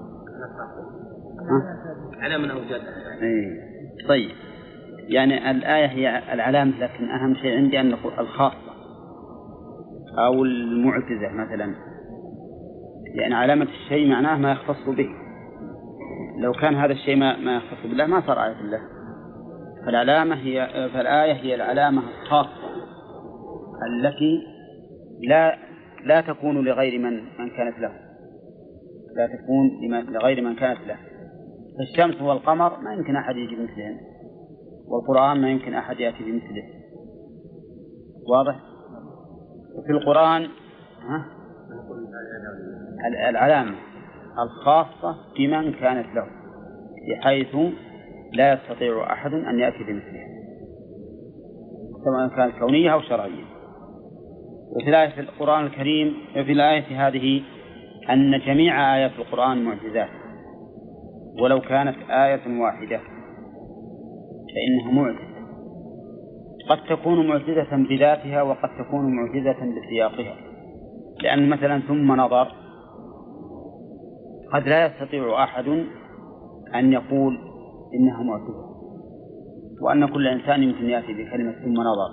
على من أوجدها. طيب، يعني الآية هي العلامة، لكن أهم شيء عندي أن نقول الخاصة أو المعجزة مثلا، لأن علامة الشيء معناه ما يختص به. لو كان هذا الشيء ما يختص بالله ما صار آية الله. فالآية هي العلامة الخاصة التي لا تكون لغير من كانت له، لا تكون لغير من كانت له. الشمس والقمر ما يمكن أحد يجي مثلهم، والقرآن ما يمكن أحد يأتي بمثله. واضح؟ وفي القرآن العلامة الخاصة بمن كانت له، بحيث لا يستطيع أحد أن يأتي بمثلها، سواء كانت كونية أو شرعية. وفي الآية في القرآن الكريم، في الآية هذه، أن جميع آيات القرآن معجزات، ولو كانت آية واحدة فإنها معجزة، قد تكون معجزة بذاتها وقد تكون معجزة بسياقها. لأن مثلا ثم نظر قد لا يستطيع أحد أن يقول إنها معجزة، وأن كل إنسان يمكن يأتي بكلمة ثم نظر،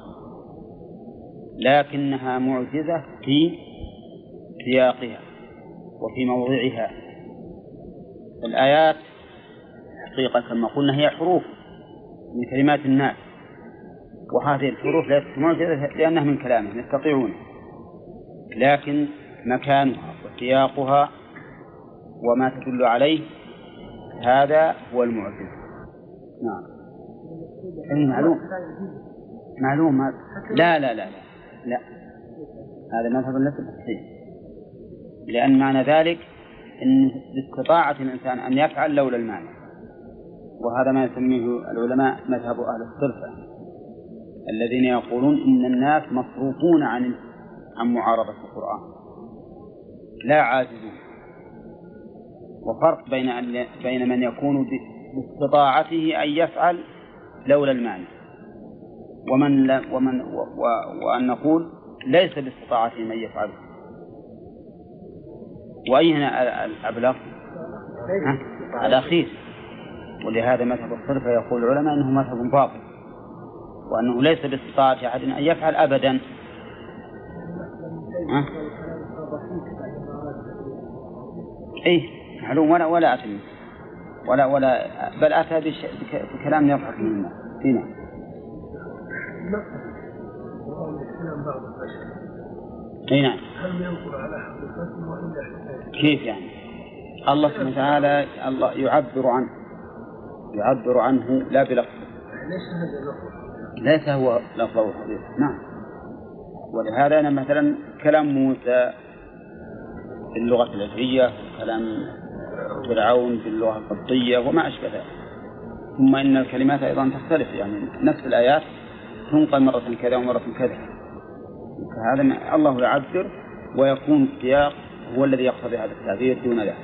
لكنها معجزة في سياقها وفي موضعها. الآيات حقيقة كما قلنا هي حروف من كلمات الناس، وهذه الحروف ليست معجزة لأنها من كلامهم يستطيعون، لكن مكانها وسياقها وما تدل عليه هذا هو المعجزة. نعم. أي معلوم لا هذا مذهب ليس صحيح، لأن معنى ذلك أن باستطاعة الإنسان أن يفعل لولا المعنى، وهذا ما يسميه العلماء مذهب أهل الصرفة الذين يقولون إن الناس مصروفون عن معارضة القرآن لا عاجزون. وفرق بين من يكون باستطاعته أن يفعل لولا المعنى وأن نقول ليس باستطاعته من يفعله. وأي هنا الأبلغ؟ الأخير. ولهذا مذهب الصرفة يقول العلماء أنه مذهب باطل، وأنه ليس باستطاعة أحد أن يفعل أبدا. معلوم ولا أتم ولا بل أتى بكلام يضحك من الناس فينا. نعم. هل ينقل على حقيقته وإلا كيف يعني؟ الله سبحانه وتعالى الله يعبر عنه لا بلفظ، ليس هو لفظه حقيقة. نعم. ولهذا أنا مثلا كلام موسى باللغة العبرية، كلام فرعون باللغة القبطية وما أشبه ذلك. ثم إن الكلمات أيضا تختلف، يعني نفس الآيات تنقل مرة كذا ومرة كذا. هذا الله يعبر ويكون السياق هو الذي يقتضي هذا التعبير دون ذلك.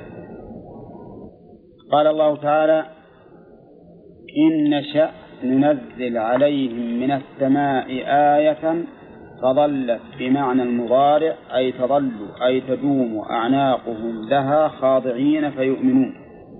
قال الله تعالى: إن نشأ ننزل عليهم من السماء آية فظلت بمعنى المضارع أي تظل أي تدوم أعناقهم لها خاضعين فيؤمنون.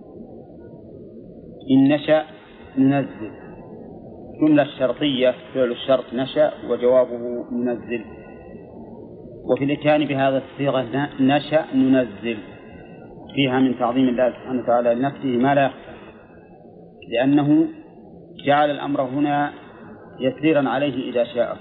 إن نشأ ننزل، جملة الشرطية فعل الشرط نشأ وجوابه ننزل. وفي الإتيان بهذا الصيغة نشأ ننزل فيها من تعظيم الله سبحانه وتعالى لنفسه ما لا يخفى، لأنه جعل الأمر هنا يسيرا عليه إذا شاء،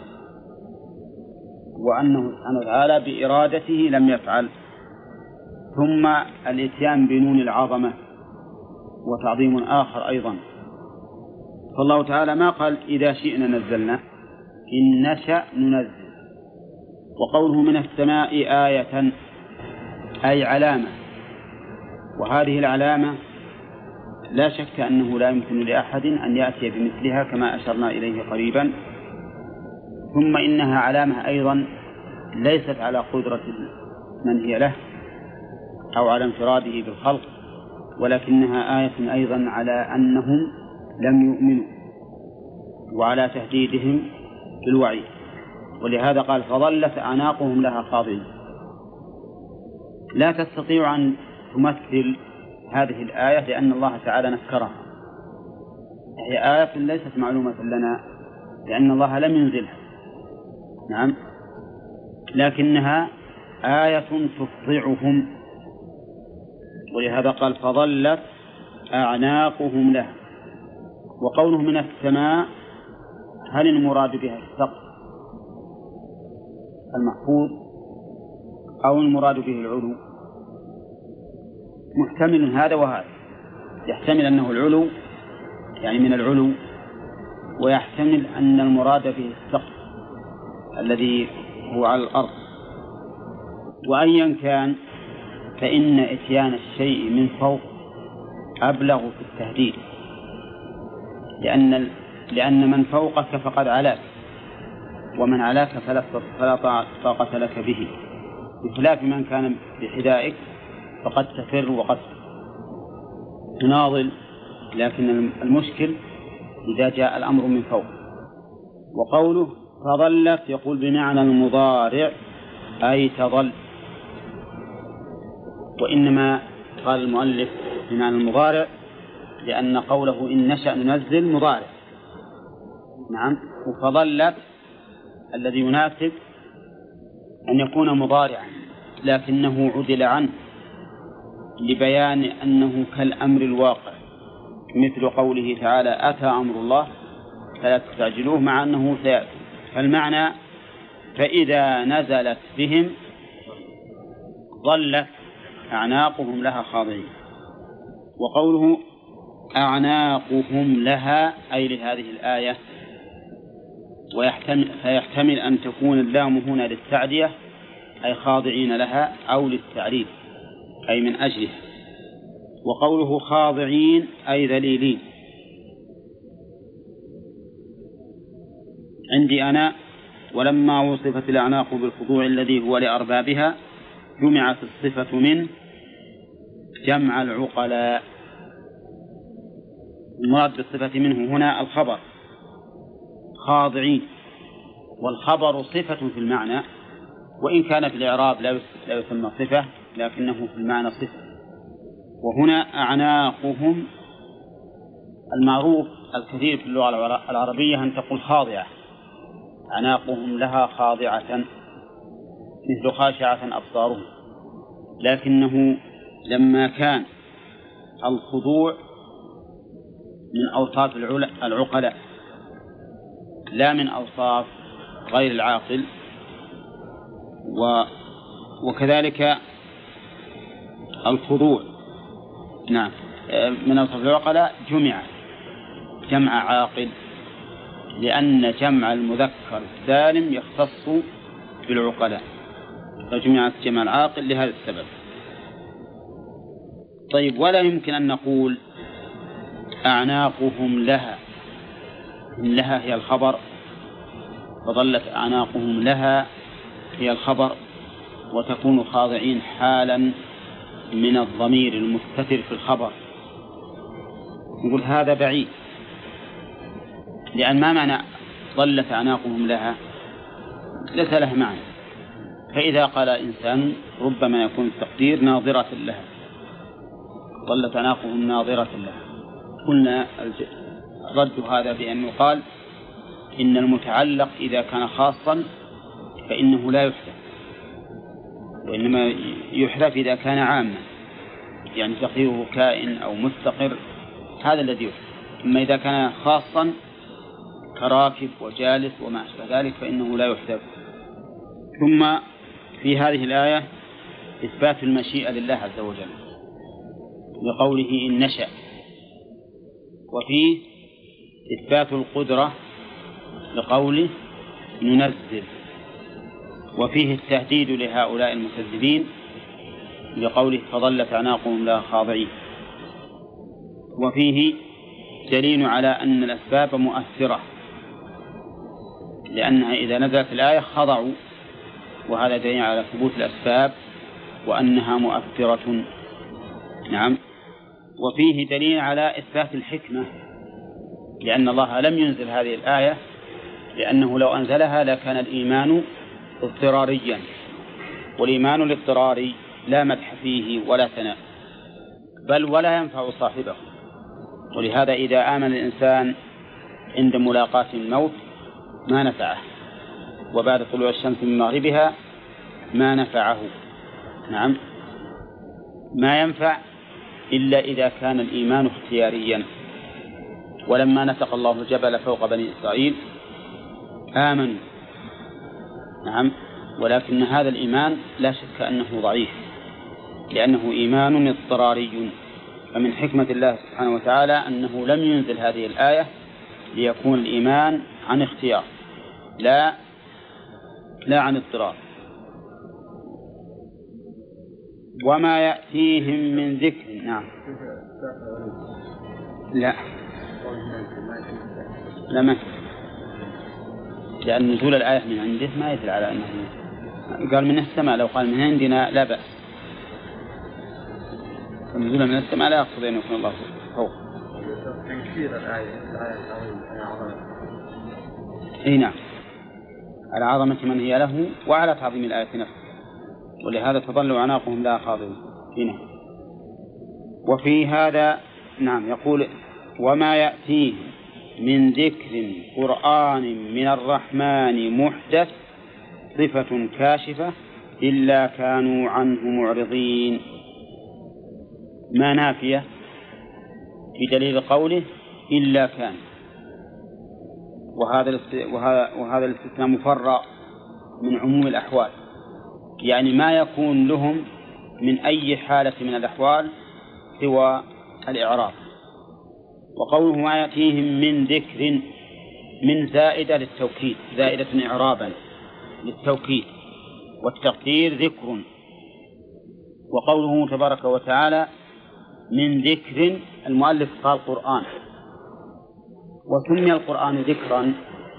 وأنه سبحانه وتعالى بإرادته لم يفعل. ثم الإتيان بنون العظمة وتعظيم آخر أيضا، فالله تعالى ما قال إذا شئنا نزلنا، إن نشأ ننزل. وقوله من السماء آية أي علامة، وهذه العلامة لا شك أنه لا يمكن لأحد أن يأتي بمثلها كما أشرنا إليه قريبا. ثم إنها علامة أيضا ليست على قدرة من هي له أو على انفراده بالخلق، ولكنها آية أيضا على أنهم لم يؤمنوا وعلى تهديدهم بالوعيد، ولهذا قال فظلت أعناقهم لها خاضعين. لا تستطيع أن تمثل هذه الآية لأن الله تعالى نكرها، هي آية ليست معلومة لنا لأن الله لم ينزلها، نعم، لكنها آية تفضعهم، ولهذا قال فظلت أعناقهم لها. وقوله من السماء هل المراد بها السقف المحفوظ أو المراد به العلو؟ محتمل هذا وهذا، يحتمل أنه العلو يعني من العلو، ويحتمل أن المراد به السقف الذي هو على الأرض. وأيا كان فإن إتيان الشيء من فوق أبلغ في التهديد، لأن من فوقك فقد علاك، ومن علاك فلا طاقة لك به، بخلاف من كان بحذائك فقد تفر وقد تناضل، لكن المشكل إذا جاء الأمر من فوق. وقوله فظلت يقول بمعنى المضارع أي تظل، وإنما قال المؤلف بمعنى المضارع لأن قوله إن نشأ ننزل مضارع، نعم، وفظلت الذي يناسب أن يكون مضارعا لكنه عدل عنه لبيان أنه كالأمر الواقع، مثل قوله تعالى أتى أمر الله فلا تستعجلوه مع أنه سيأتي. فالمعنى فإذا نزلت بهم ظلت أعناقهم لها خاضعين. وقوله أعناقهم لها أي لهذه الآية، فيحتمل أن تكون اللام هنا للتعدية أي خاضعين لها، أو للتعريف أي من أجلها. وقوله خاضعين أي ذليلين. عندي أنا ولما وصفت الأعناق بالخضوع الذي هو لأربابها جمعت الصفة من جمع العقلاء. المراد بالصفة منه هنا الخبر خاضعين، والخبر صفة في المعنى، وإن كان في الإعراب لا يسمى صفة لكنه في المعنى صفة. وهنا أعناقهم المعروف الكثير في اللغة العربية أن تقول خاضعة، أعناقهم لها خاضعة مثل خاشعة أبصارهم، لكنه لما كان الخضوع من أوصاف العقلاء لا من أوصاف غير العاقل، وكذلك الخضوع نعم من أوصاف العقلاء جمع عاقل، لأن جمع المذكر السالم يختص بالعقلاء، فجمعت جمع العاقل لهذا السبب. طيب، ولا يمكن أن نقول أعناقهم لها، إن لها هي الخبر، فظلت أعناقهم لها هي الخبر، وتكون خاضعين حالا من الضمير المستتر في الخبر. نقول هذا بعيد، لأن ما معنى ظلت أعناقهم لها؟ ليس له معنى. فإذا قال إنسان ربما يكون التقدير ناظرة لها، ظلت أعناقهم ناظرة لها. قلنا رد هذا بأن يقال إن المتعلق إذا كان خاصا فإنه لا يحذف، وإنما يحذف إذا كان عاما، يعني تقديره كائن أو مستقر، هذا الذي يحذف. أما إذا كان خاصا كراكب وجالس وما أشبه ذلك فإنه لا يحذف. ثم في هذه الآية إثبات المشيئة لله عز وجل لقوله إن نشأ، وفيه إثبات القدرة لقوله ننزل، وفيه التهديد لهؤلاء المكذبين لقوله فظلت أعناقهم لها خاضعين. وفيه دليل على أن الأسباب مؤثرة، لأنها إذا نزلت الآية خضعوا، وهذا دليل على ثبوت الأسباب وأنها مؤثرة. نعم. وفيه دليل على إثبات الحكمة، لأن الله لم ينزل هذه الآية لأنه لو أنزلها لكان الإيمان اضطراريا، والإيمان الاضطراري لا مدح فيه ولا ثناء، بل ولا ينفع صاحبه. ولهذا إذا آمن الإنسان عند ملاقاة الموت ما نفعه، وبعد طلوع الشمس من مغربها ما نفعه. نعم، ما ينفع إلا إذا كان الإيمان اختياريا. ولما نطق الله الجبل فوق بني إسرائيل آمنوا. نعم، ولكن هذا الإيمان لا شك أنه ضعيف، لأنه إيمان اضطراري. فمن حكمة الله سبحانه وتعالى أنه لم ينزل هذه الآية ليكون الإيمان عن اختيار لا عن اضطرار. وما يأتيهم من ذكر. نعم، لا ما، لأن نزول الآية من عنده ما يدل على أنه قال من السماء. لو قال من عندنا لا بأس، نزول من السماء لا يقصد أن يكون الله فوق. تنكير الآية عظمة. أي نعم، على عظمة من هي له وعلى تعظيم الآية نفسها، ولهذا تظل أعناقهم لا خاضعين. هنا وفي هذا نعم يقول وما يأتيه من ذكر قرآن من الرحمن محدث صفة كاشفة إلا كانوا عنه معرضين. ما نافية في دليل قوله إلا كان، وهذا الاستثناء مفرع من عموم الأحوال، يعني ما يكون لهم من أي حالة من الأحوال سوى الإعراض. وقوله ما يأتيهم من ذكر، من زائدة للتوكيد، زائدة إعرابا للتوكيد، والتقدير ذكر. وقوله تبارك وتعالى من ذكر، المؤلف قال قرآن، وسمي القرآن ذكرا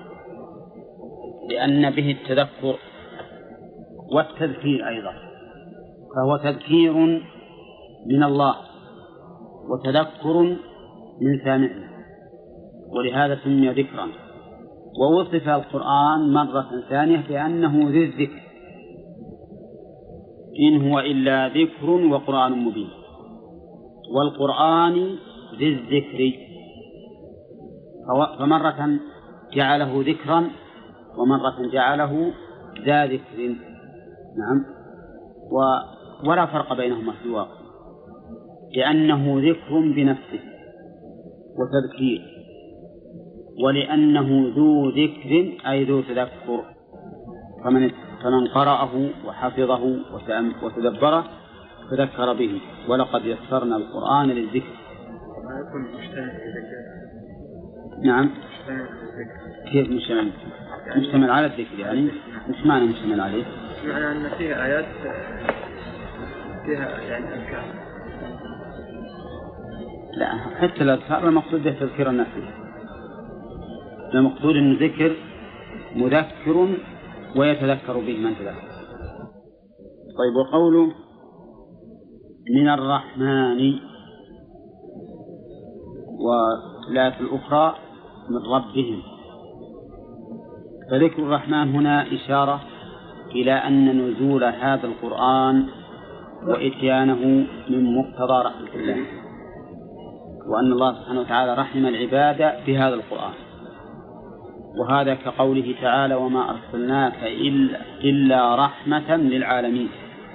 لأن به التذكر والتذكير أيضا، فهو تذكير من الله وتذكر من سامعه، ولهذا سمي ذكرا. ووصف القرآن مرة ثانية بأنه ذي الذكر، إن هو إلا ذكر وقرآن مبين. والقرآن ذي الذكر، فمرة جعله ذكرا ومرة جعله ذا ذكر. نعم، ولا فرق بينهما في الواقع، لأنه ذكر بنفسه وتذكير، ولأنه ذو ذكر أي ذو تذكر. فمن قرأه وحفظه وتدبره تذكر به. ولقد يسرنا القرآن للذكر. ما يكون مشتمل على الذكر. نعم، كيف مشتمل؟ مشتمل على الذكر، يعني مش معنى مشتمل عليه؟ معنى أن فيها آيات فيها يعني أذكار. لا، حتى الأذكار المقصود به تذكير الناس، المقصود أن ذكر مذكر ويتذكر به من تذكر. طيب، وقوله من الرحمن، والآية الأخرى من ربهم، فذكر الرحمن هنا إشارة إلى أن نزول هذا القرآن وإتيانه من مقتضى رحمة الله، وأن الله سبحانه وتعالى رحم العباد بهذا القرآن. وهذا كقوله تعالى وما أرسلناك إلا رحمة للعالمين،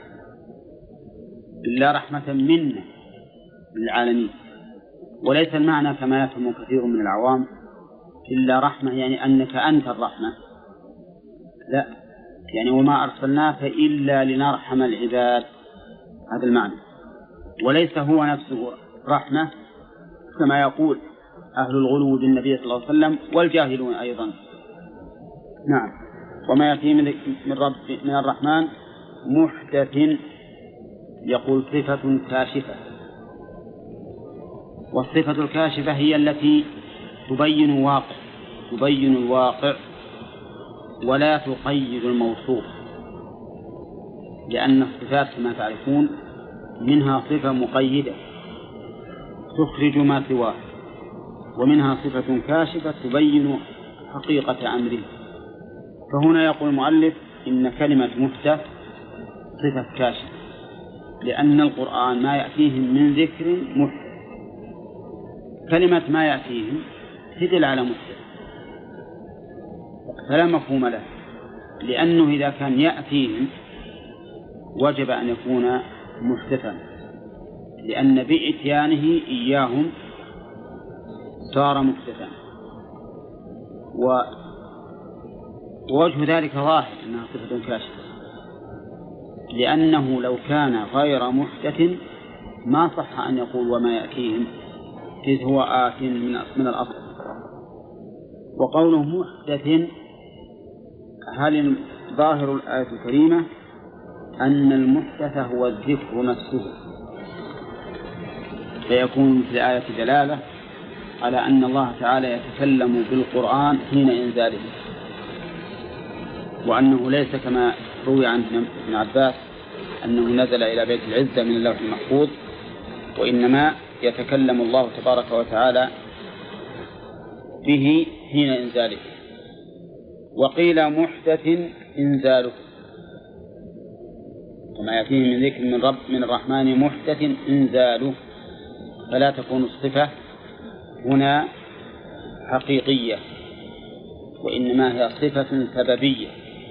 إلا رحمة منا للعالمين. وليس المعنى كما يفهم كثير من العوام إلا رحمة يعني أنك أنت الرحمة، لا، يعني وما أرسلناك إلا لنرحم العباد، هذا المعنى. وليس هو نفسه رحمة كما يقول أهل الغلو بالنبي صلى الله عليه وسلم والجاهلون أيضا. نعم، وما يأتي من الرحمن محدث، يقول صفة كاشفة. والصفة الكاشفة هي التي تبين الواقع ولا تقيد الموصوف، لأن الصفات كما تعرفون منها صفة مقيدة تخرج ما سواه، ومنها صفة كاشفة تبين حقيقة أمره. فهنا يقول المؤلف إن كلمة محدث صفة كاشفة، لأن القرآن ما يأتيهم من ذكر محدث. كلمة ما يأتيهم تدل على محدث، فلا مفهوم له، لأنه إذا كان يأتيهم وجب أن يكون محدثا، لأن بإتيانه إياهم صار محدثا. ووجه ذلك ظاهر أنها صفة كاشفة، لأنه لو كان غير محدث ما صح أن يقول وما يأتيهم، إذ هو آت من الأصل. وقوله محدث، هل ظاهر الآية الكريمة أن المحدث هو الذكر نفسه، فيكون في الآية دلالة على أن الله تعالى يتكلم بالقرآن حين إنزاله، وأنه ليس كما روي عن ابن عباس أنه نزل إلى بيت العزة من اللوح المحفوظ، وإنما يتكلم الله تبارك وتعالى به حين إنزاله. وقيل محدث إنزاله، وما يأتيه من ذكر من الرحمن محدث إنزاله، فلا تكون الصفة هنا حقيقية، وإنما هي صفة سببية،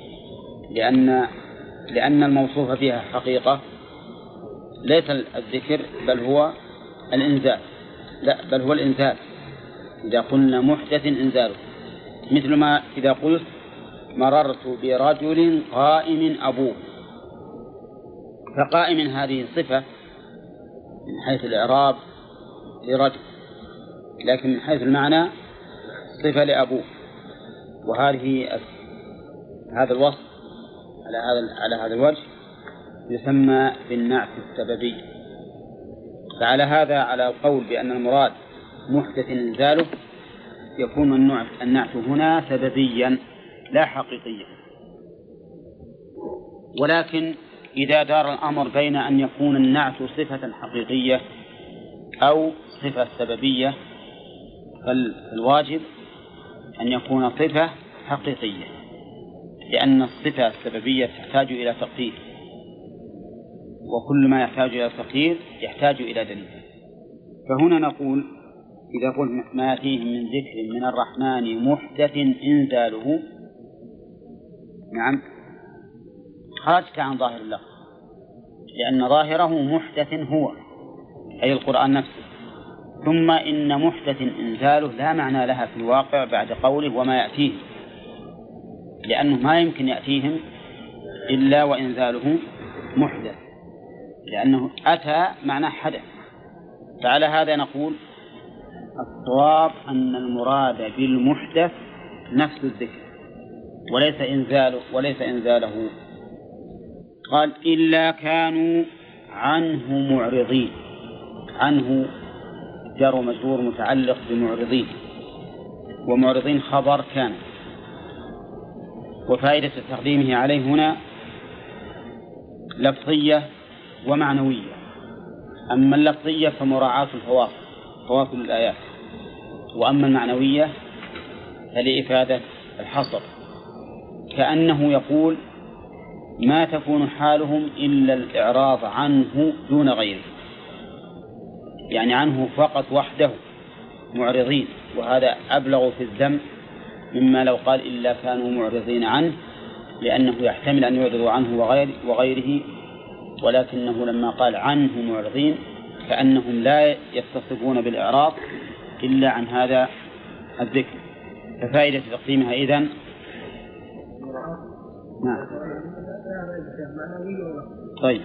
لأن الموصوف بها حقيقة ليس الذكر بل هو الإنزال، بل هو الإنزال. إذا قلنا محدث إنزاله، مثل ما إذا قلت مررت برجل قائم أبوه، فقائم هذه صفة من حيث الإعراب لرجل، لكن من حيث المعنى صفة لأبوه. هذا الوصف على هذا الوجه يسمى بالنعت السببي. فعلى هذا، على القول بأن المراد محدث إنزاله، يكون النعت هنا سببيا لا حقيقيا. ولكن إذا دار الأمر بين أن يكون النعت صفة حقيقية أو صفة سببية، فالواجب أن يكون صفة حقيقية، لأن الصفة السببية تحتاج إلى تقدير، وكل ما يحتاج إلى تقدير يحتاج إلى دليل. فهنا نقول إذا قلنا ما فيه من ذكر من الرحمن محدث إنزاله، نعم، خارجت عن ظاهر اللفظ، لأن ظاهره محدث هو أي القرآن نفسه. ثم إن محدث إنزاله لا معنى لها في الواقع بعد قوله وما يأتيه، لأنه ما يمكن يأتيهم إلا وإنزاله محدث، لأنه أتى معنى حدث. فعلى هذا نقول الصواب أن المراد بالمحدث نفس الذكر وليس إنزاله. قال إلا كانوا عنه معرضين. عنه جار ومجرور متعلق بمعرضين، ومعرضين خبر كان، وفائدة تقديمه عليه هنا لفظية ومعنوية. أما اللفظية فمراعاة فواصل الآيات، وأما المعنوية فلإفادة الحصر، كأنه يقول ما تكون حالهم إلا الإعراض عنه دون غيره، يعني عنه فقط وحده معرضين، وهذا أبلغ في الذم مما لو قال إلا كانوا معرضين عنه، لأنه يحتمل أن يعرضوا عنه وغيره، ولكنه لما قال عنه معرضين كأنهم لا يتصفون بالإعراض إلا عن هذا الذكر. ففائدة تقديمها إذن نعم. طيب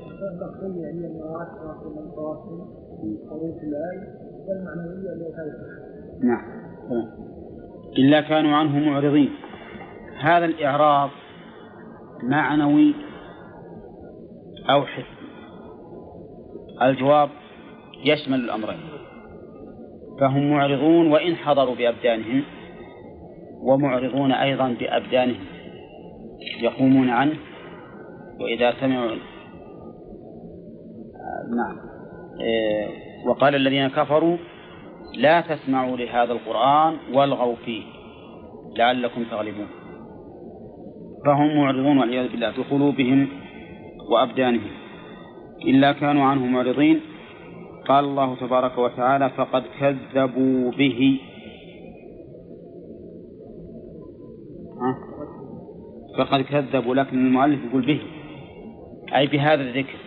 نعم. إلا كانوا عنه معرضين، هذا الإعراض معنوي أو حسي؟ الجواب يشمل الأمرين، فهم معرضون وإن حضروا بأبدانهم، ومعرضون أيضا بأبدانهم يقومون عنه، وإذا سمعوا نعم وقال الذين كفروا لا تسمعوا لهذا القرآن والغوا فيه لعلكم تغلبون، فهم معرضون والعياذ بالله بقلوبهم وأبدانهم إلا كانوا عنه معرضين. قال الله تبارك وتعالى فقد كذبوا به، فقد كذبوا، لكن المؤلف يقول به أي بهذا الذكر،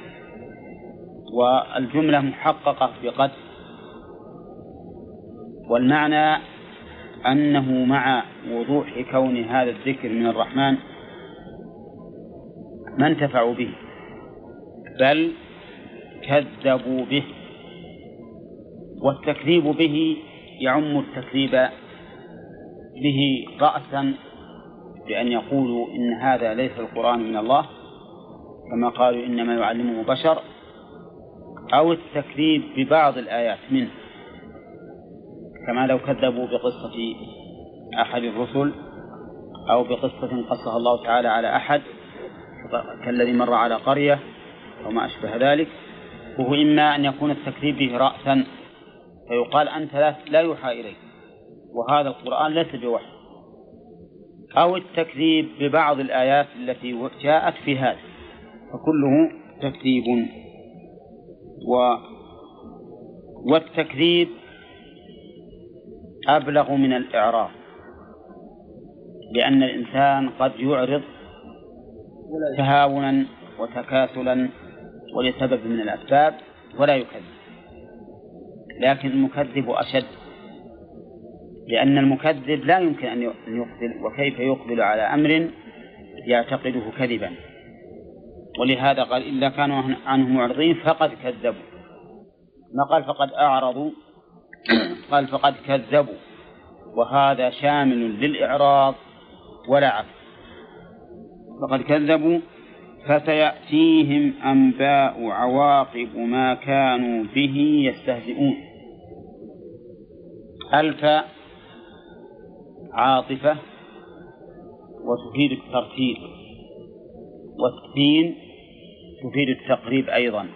والجملة محققة بقد، والمعنى أنه مع وضوح كون هذا الذكر من الرحمن ما انتفعوا به بل كذبوا به. والتكذيب به يعم التكذيب به رأسا بأن يقولوا إن هذا ليس القرآن من الله كما قالوا إنما يعلمه بشر، أو التكذيب ببعض الآيات منه كما لو كذبوا بقصة أحد الرسل أو بقصة قصها الله تعالى على أحد كالذي مر على قرية أو ما أشبه ذلك. وهو إما أن يكون التكذيب به رأسا فيقال أنت لا يوحى إليك وهذا القرآن ليس بوحي، أو التكذيب ببعض الآيات التي جاءت في هذا، فكله تكذيب. والتكذيب أبلغ من الإعراض، لأن الإنسان قد يعرض تهاونا وتكاسلا ولسبب من الأسباب ولا يكذب، لكن المكذب أشد، لأن المكذب لا يمكن أن يقبل، وكيف يقبل على أمر يعتقده كذبا. ولهذا قال إلا كانوا عنه معرضين فقد كذبوا، ما قال فقد أعرضوا، قال فقد كذبوا، وهذا شامل للإعراض ولا عكس. فقد كذبوا فسيأتيهم أنباء عواقب ما كانوا به يستهزئون. ألف عاطفة وتفيد الترتيب، والسين تفيد التقريب أيضا.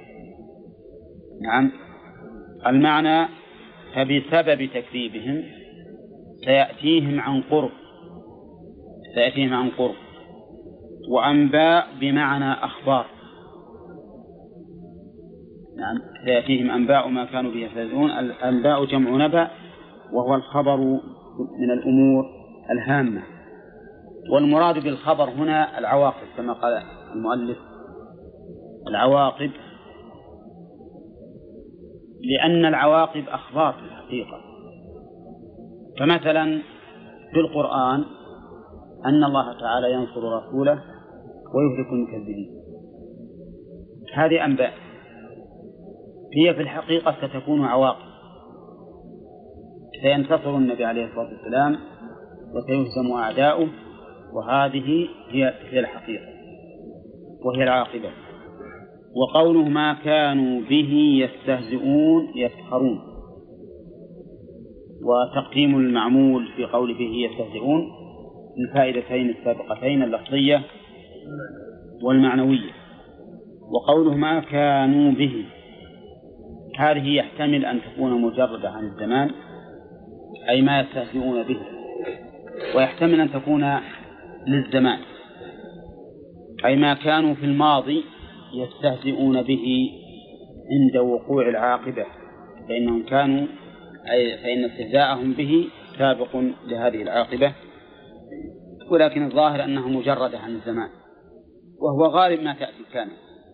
نعم، المعنى فبسبب تكذيبهم سيأتيهم عن قرب، سيأتيهم عن قرب. وأنباء بمعنى أخبار، نعم سيأتيهم أنباء ما كانوا به يستهزئون. الأنباء جمع نبأ وهو الخبر من الأمور الهامة، والمراد بالخبر هنا العواقب كما قال المؤلف العواقب، لأن العواقب أخبار في الحقيقة. فمثلا في القرآن أن الله تعالى ينصر رسوله ويهلك المكذبين، هذه أنباء، هي في الحقيقة ستكون عواقب، سينتصر النبي عليه الصلاة والسلام وسيهزم أعداؤه، وهذه هي الحقيقة وهي العاقبة. وقوله ما كانوا به يستهزئون يسخرون، وتقديم المعمول في قول به يستهزئون الفائدتين السابقتين اللفظية والمعنوية. وقوله ما كانوا به هذه يحتمل أن تكون مجردة عن الزمان أي ما يستهزئون به، ويحتمل أن تكون للزمان أي ما كانوا في الماضي يستهزئون به عند وقوع العاقبة، فإنهم كانوا فإن استهزاءهم به سابق لهذه العاقبة، ولكن الظاهر أنه مجرد عن الزمان، وهو غالب ما تأتي كان.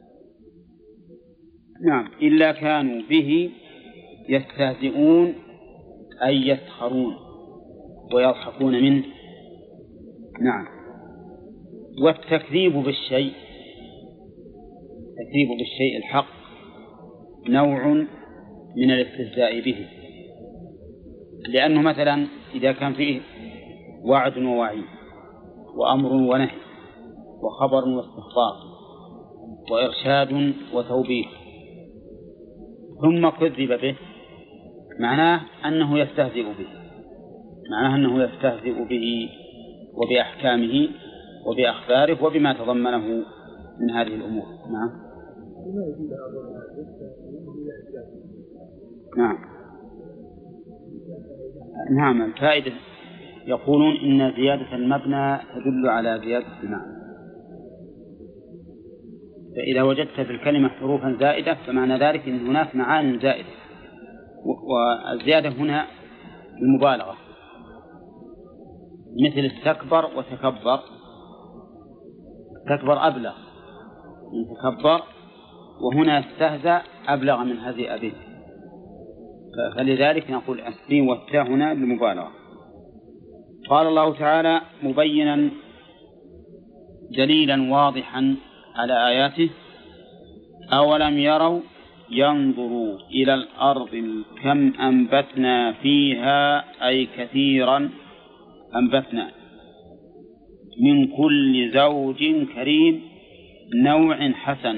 نعم، إلا كانوا به يستهزئون أي يسخرون ويضحكون منه. نعم. والتكذيب بالشيء، التكذيب بالشيء الحق نوع من الاستهزاء به، لأنه مثلا إذا كان فيه وعد ووعيد وأمر ونهي وخبر واستخبار وإرشاد وتوبيخ ثم كذب به، معناه أنه يستهزئ به، معناه أنه يستهزئ به وبأحكامه وبأخباره وبما تضمنه من هذه الأمور. نعم. نعم الفائدة يقولون إن زيادة المبنى تدل على زيادة المعنى، فإذا وجدت في الكلمة حروفا زائدة فمعنى ذلك أن هناك معاني زائدة، والزيادة هنا المبالغة، مثل استكبر وتكبر. استكبر أبلغ من تكبر، وهنا استهزأ أبلغ من هزئ به، فلذلك نقول السين والتاء هنا للمبالغة. قال الله تعالى مبينا دليلا واضحا على آياته: أولم يروا ينظروا إلى الأرض كم أنبتنا فيها، أي كثيرا أنبتنا، من كل زوج كريم نوع حسن.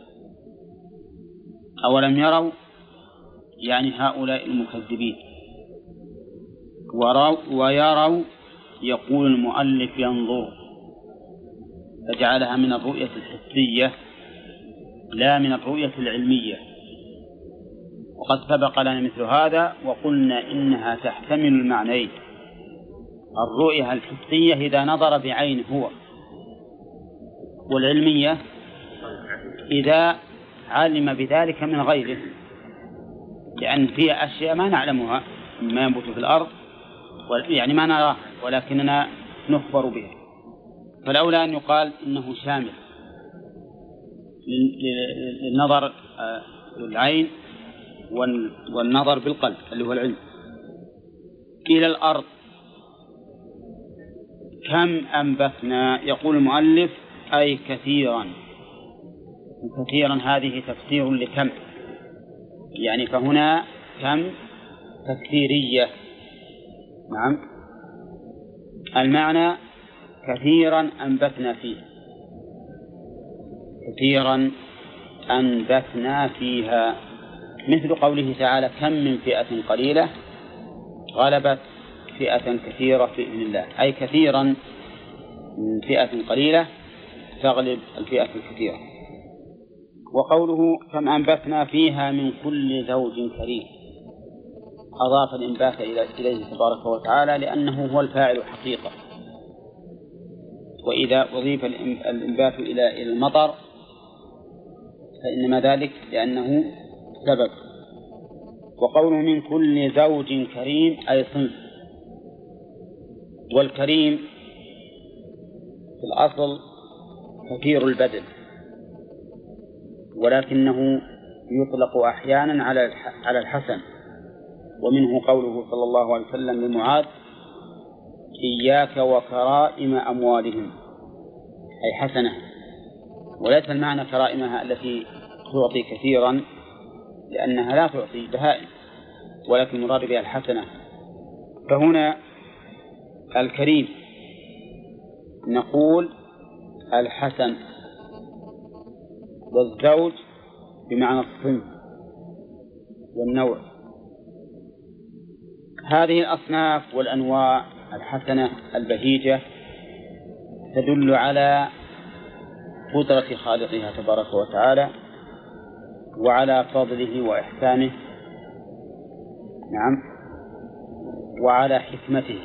أولم يروا يعني هؤلاء المكذبين، ويروا يقول المؤلف ينظر، فجعلها من الرؤية الحسية لا من الرؤية العلمية، وقد سبق لنا مثل هذا وقلنا إنها تحتمل المعنيين: الرؤية الحسية إذا نظر بعينه هو، والعلمية إذا علم بذلك من غيره، لأن فيها أشياء ما نعلمها مما ينبت في الأرض، يعني ما نراها ولكننا نخبر بها، فالأولى أن يقال إنه شامل للنظر بالعين والنظر بالقلب اللي هو العلم. إلى الأرض كم أنبتنا، يقول المؤلف أي كثيرا. كثيرا هذه تفسير لكم، يعني فهنا كم تكثيرية. نعم، المعنى كثيرا أنبتنا فيه، كثيرا أنبتنا فيها، مثل قوله تعالى: كم من فئة قليلة غلبت فئة كثيرة بإذن الله، أي كثيرا من فئة قليلة تغلب الفئة الكثيرة. وقوله كم أنبتنا فيها من كل زوج كريم، أضاف الإنبات إليه تبارك وتعالى لأنه هو الفاعل حقيقة، وإذا أضيف الإنبات إلى المطر فإنما ذلك لأنه سبب. وقوله من كل زوج كريم أي صنف، والكريم في الأصل كثير البذل، ولكنه يطلق أحيانا على الحسن، ومنه قوله صلى الله عليه وسلم لمعاذ: إياك وكرائم أموالهم، أي حسنة، وليس المعنى كرائمها التي تعطي كثيرا لأنها لا تعطي بهائم، ولكن مراد بها الحسنة. فهنا الكريم نقول الحسن، والزوج بمعنى الصنف والنوع. هذه الأصناف والأنواع الحسنة البهيجة تدل على قدرة خالقها تبارك وتعالى وعلى فضله وإحسانه، نعم، وعلى حكمته.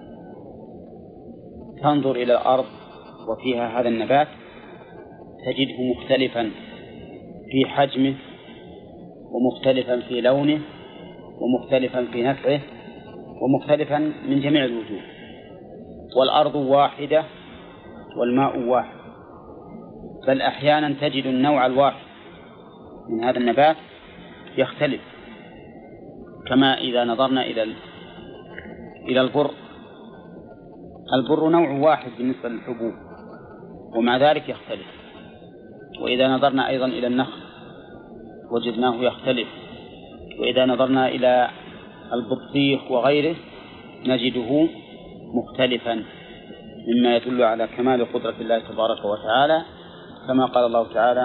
تنظر إلى الأرض وفيها هذا النبات تجده مختلفا في حجمه، ومختلفا في لونه، ومختلفا في نفعه، ومختلفا من جميع الوجوه. والأرض واحدة والماء واحد، بل أحيانا تجد النوع الواحد من هذا النبات يختلف، كما إذا نظرنا إلى البر. البر نوع واحد بالنسبة للحبوب ومع ذلك يختلف، وإذا نظرنا أيضا إلى النخل وجدناه يختلف، وإذا نظرنا إلى البطيخ وغيره نجده مختلفا، مما يدل على كمال قدرة الله تبارك وتعالى، كما قال الله تعالى: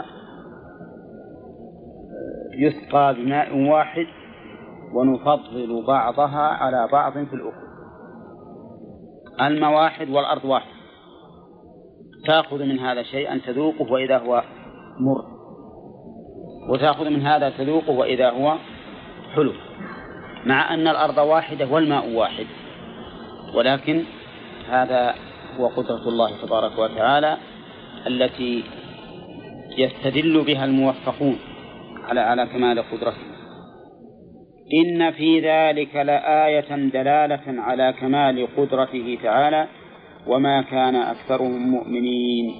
يسقى بماء واحد ونفضل بعضها على بعض في الأخرى. الماء واحد والأرض واحد، تأخذ من هذا شيئا تذوقه وإذا هو مر، وتأخذ من هذا تذوقه وإذا هو حلو، مع أن الأرض واحدة والماء واحد، ولكن هذا هو قدرة الله تبارك وتعالى التي يستدل بها الموفقون على كمال قدرته. إن في ذلك لآية دلالة على كمال قدرته تعالى وما كان أكثرهم مؤمنين.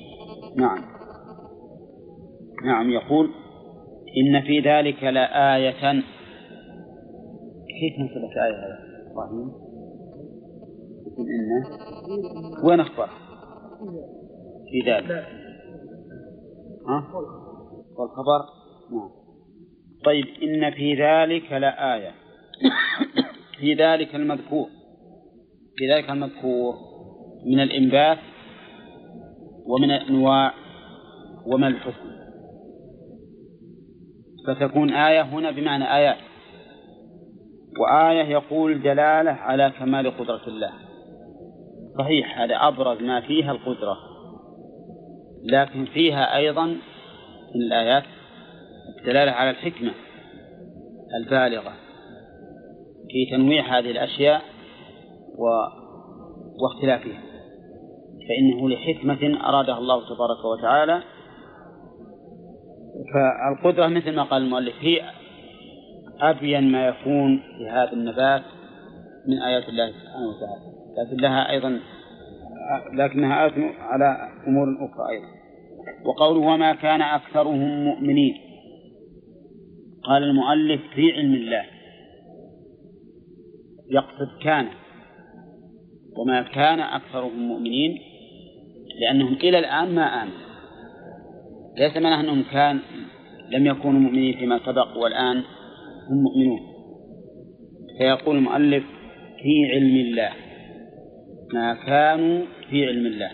نعم يقول إن في ذلك لآية. كيف نسبت آية هذا؟ إنه وين أخبر في ذلك؟ والخبر نعم. طيب إن في ذلك لآية في ذلك المذكور من الإنبات ومن الأنواع ومن الحكم، فتكون آية هنا بمعنى آيات، وآية يقول دلالة على كمال قدرة الله. صحيح هذا أبرز ما فيها القدرة، لكن فيها أيضا من الآيات الدلالة على الحكمة البالغة في تنويع هذه الأشياء واختلافها، فإنه لحكمة أرادها الله تبارك وتعالى. فالقدرة مثل ما قال المؤلف هي أبين ما يكون في هذا النبات من آيات الله سبحانه وتعالى، لكنها آية على أمور أخرى أيضا. وقوله وما كان أكثرهم مؤمنين، قال المؤلف في علم الله يقصد كان، وما كان أكثرهم مؤمنين لأنهم إلى الآن ما آمنوا، ليس معناه أنهم لم يكونوا مؤمنين فيما سبق والآن هم مؤمنون. فيقول المؤلف في علم الله ما كانوا في علم الله،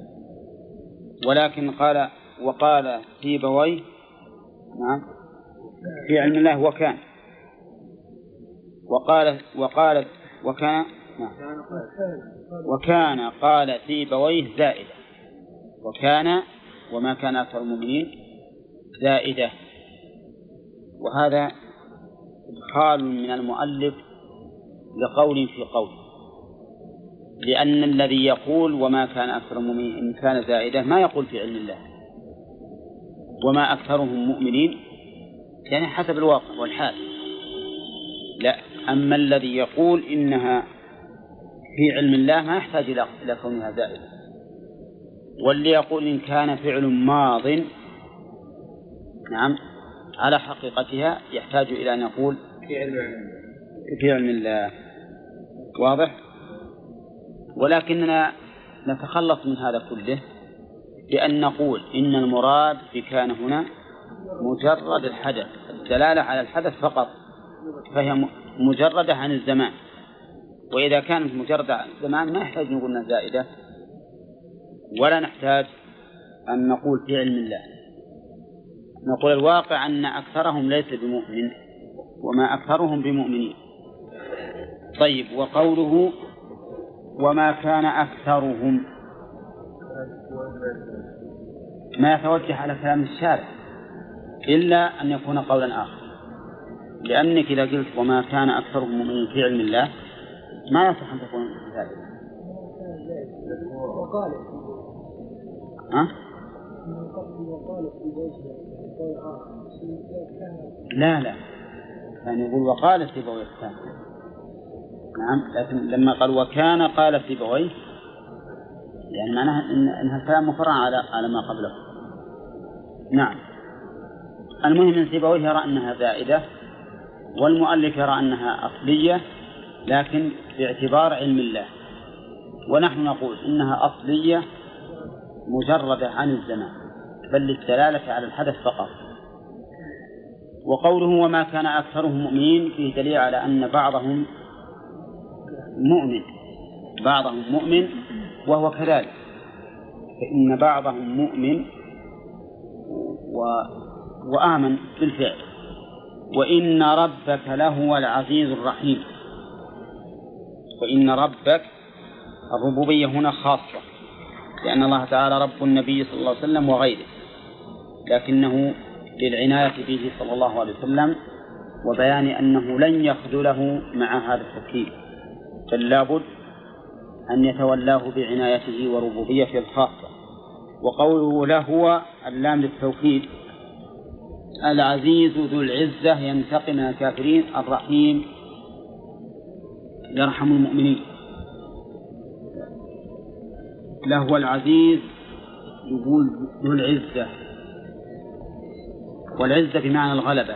ولكن وقال سيبويه نعم في علم الله وكان قال سيبويه زائدة، وكان وما كان أكثر المؤمنين زائدة. وهذا إدخال من المؤلف لقول في قول، لأن الذي يقول وما كان أكثر المؤمنين إن كان زائدة ما يقول في علم الله وما أكثرهم مؤمنين، يعني حسب الواقع والحال. لا، أما الذي يقول إنها في علم الله ما يحتاج إلى كونها زائدة، واللي يقول إن كان فعل ماض نعم على حقيقتها يحتاج إلى أن يقول في علم الله. واضح؟ ولكننا نتخلص من هذا كله بأن نقول إن المراد بكان هنا مجرد الحدث، الدلالة على الحدث فقط، فهي مجردة عن الزمان. وإذا كانت مجردة عن الزمان ما يحتاج نقول أنها زائدة، ولا نحتاج أن نقول في علم الله. نقول الواقع أن أكثرهم ليس بمؤمن وما أكثرهم بمؤمنين. طيب، وقوله وما كان أكثرهم ما يتوجه على كلام الشارع إلا أن يكون قولا آخر، لأنك إذا قلت وما كان أكثرهم مؤمنين في علم الله ما يصح أن تكون ذلك. لا يعني يقول وقال سيبويه الثاني. نعم، لكن لما قال وكان قال سيبويه يعني معناها إنها كلام مفرع على ما قبله. نعم. المهم أن سيبويه يرى أنها زائدة، والمؤلف يرى أنها أصلية لكن باعتبار علم الله، ونحن نقول إنها أصلية مجردة عن الزمان بل للدلالة على الحدث فقط. وقوله وما كان أكثرهم مؤمنين فيه دليل على أن بعضهم مؤمن وهو كذلك، فإن بعضهم مؤمن وآمن بالفعل. وإن ربك لهو العزيز الرحيم. وإن ربك الربوبية هنا خاصة، لأن الله تعالى رب النبي صلى الله عليه وسلم وغيره، لكنه للعناية به صلى الله عليه وسلم وبيان أنه لن يخذله مع هذا التركيب، بل لابد أن يتولاه بعنايته وربوبيته الخاصة. وقوله لهو اللام للتوكيد، العزيز ذو العزة ينتقم من الكافرين، الرحيم يرحم المؤمنين. لهو العزيز يقول ذو العزة، والعزة بمعنى الغلبة،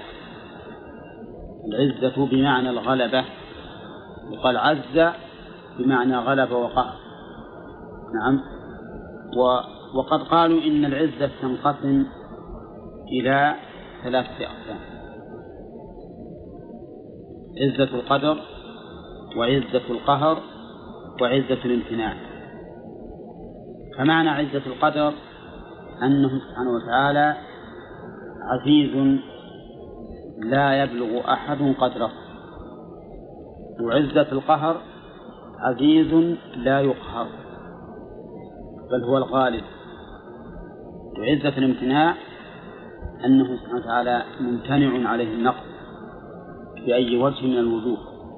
العزة بمعنى الغلبة، وقال عز بمعنى غلبة وقهر. نعم. وقد قالوا إن العزة تنقسم إلى 3 أقسام: عزة القدر، وعزة القهر، وعزة الامتناع. فمعنى عزة القدر أنه سبحانه وتعالى عزيز لا يبلغ أحد قدره، وعزة القهر عزيز لا يقهر بل هو الغالب، وعزة الامتناع أنه سبحانه وتعالى ممتنع عليه النقص بأي وجه من الوجوه،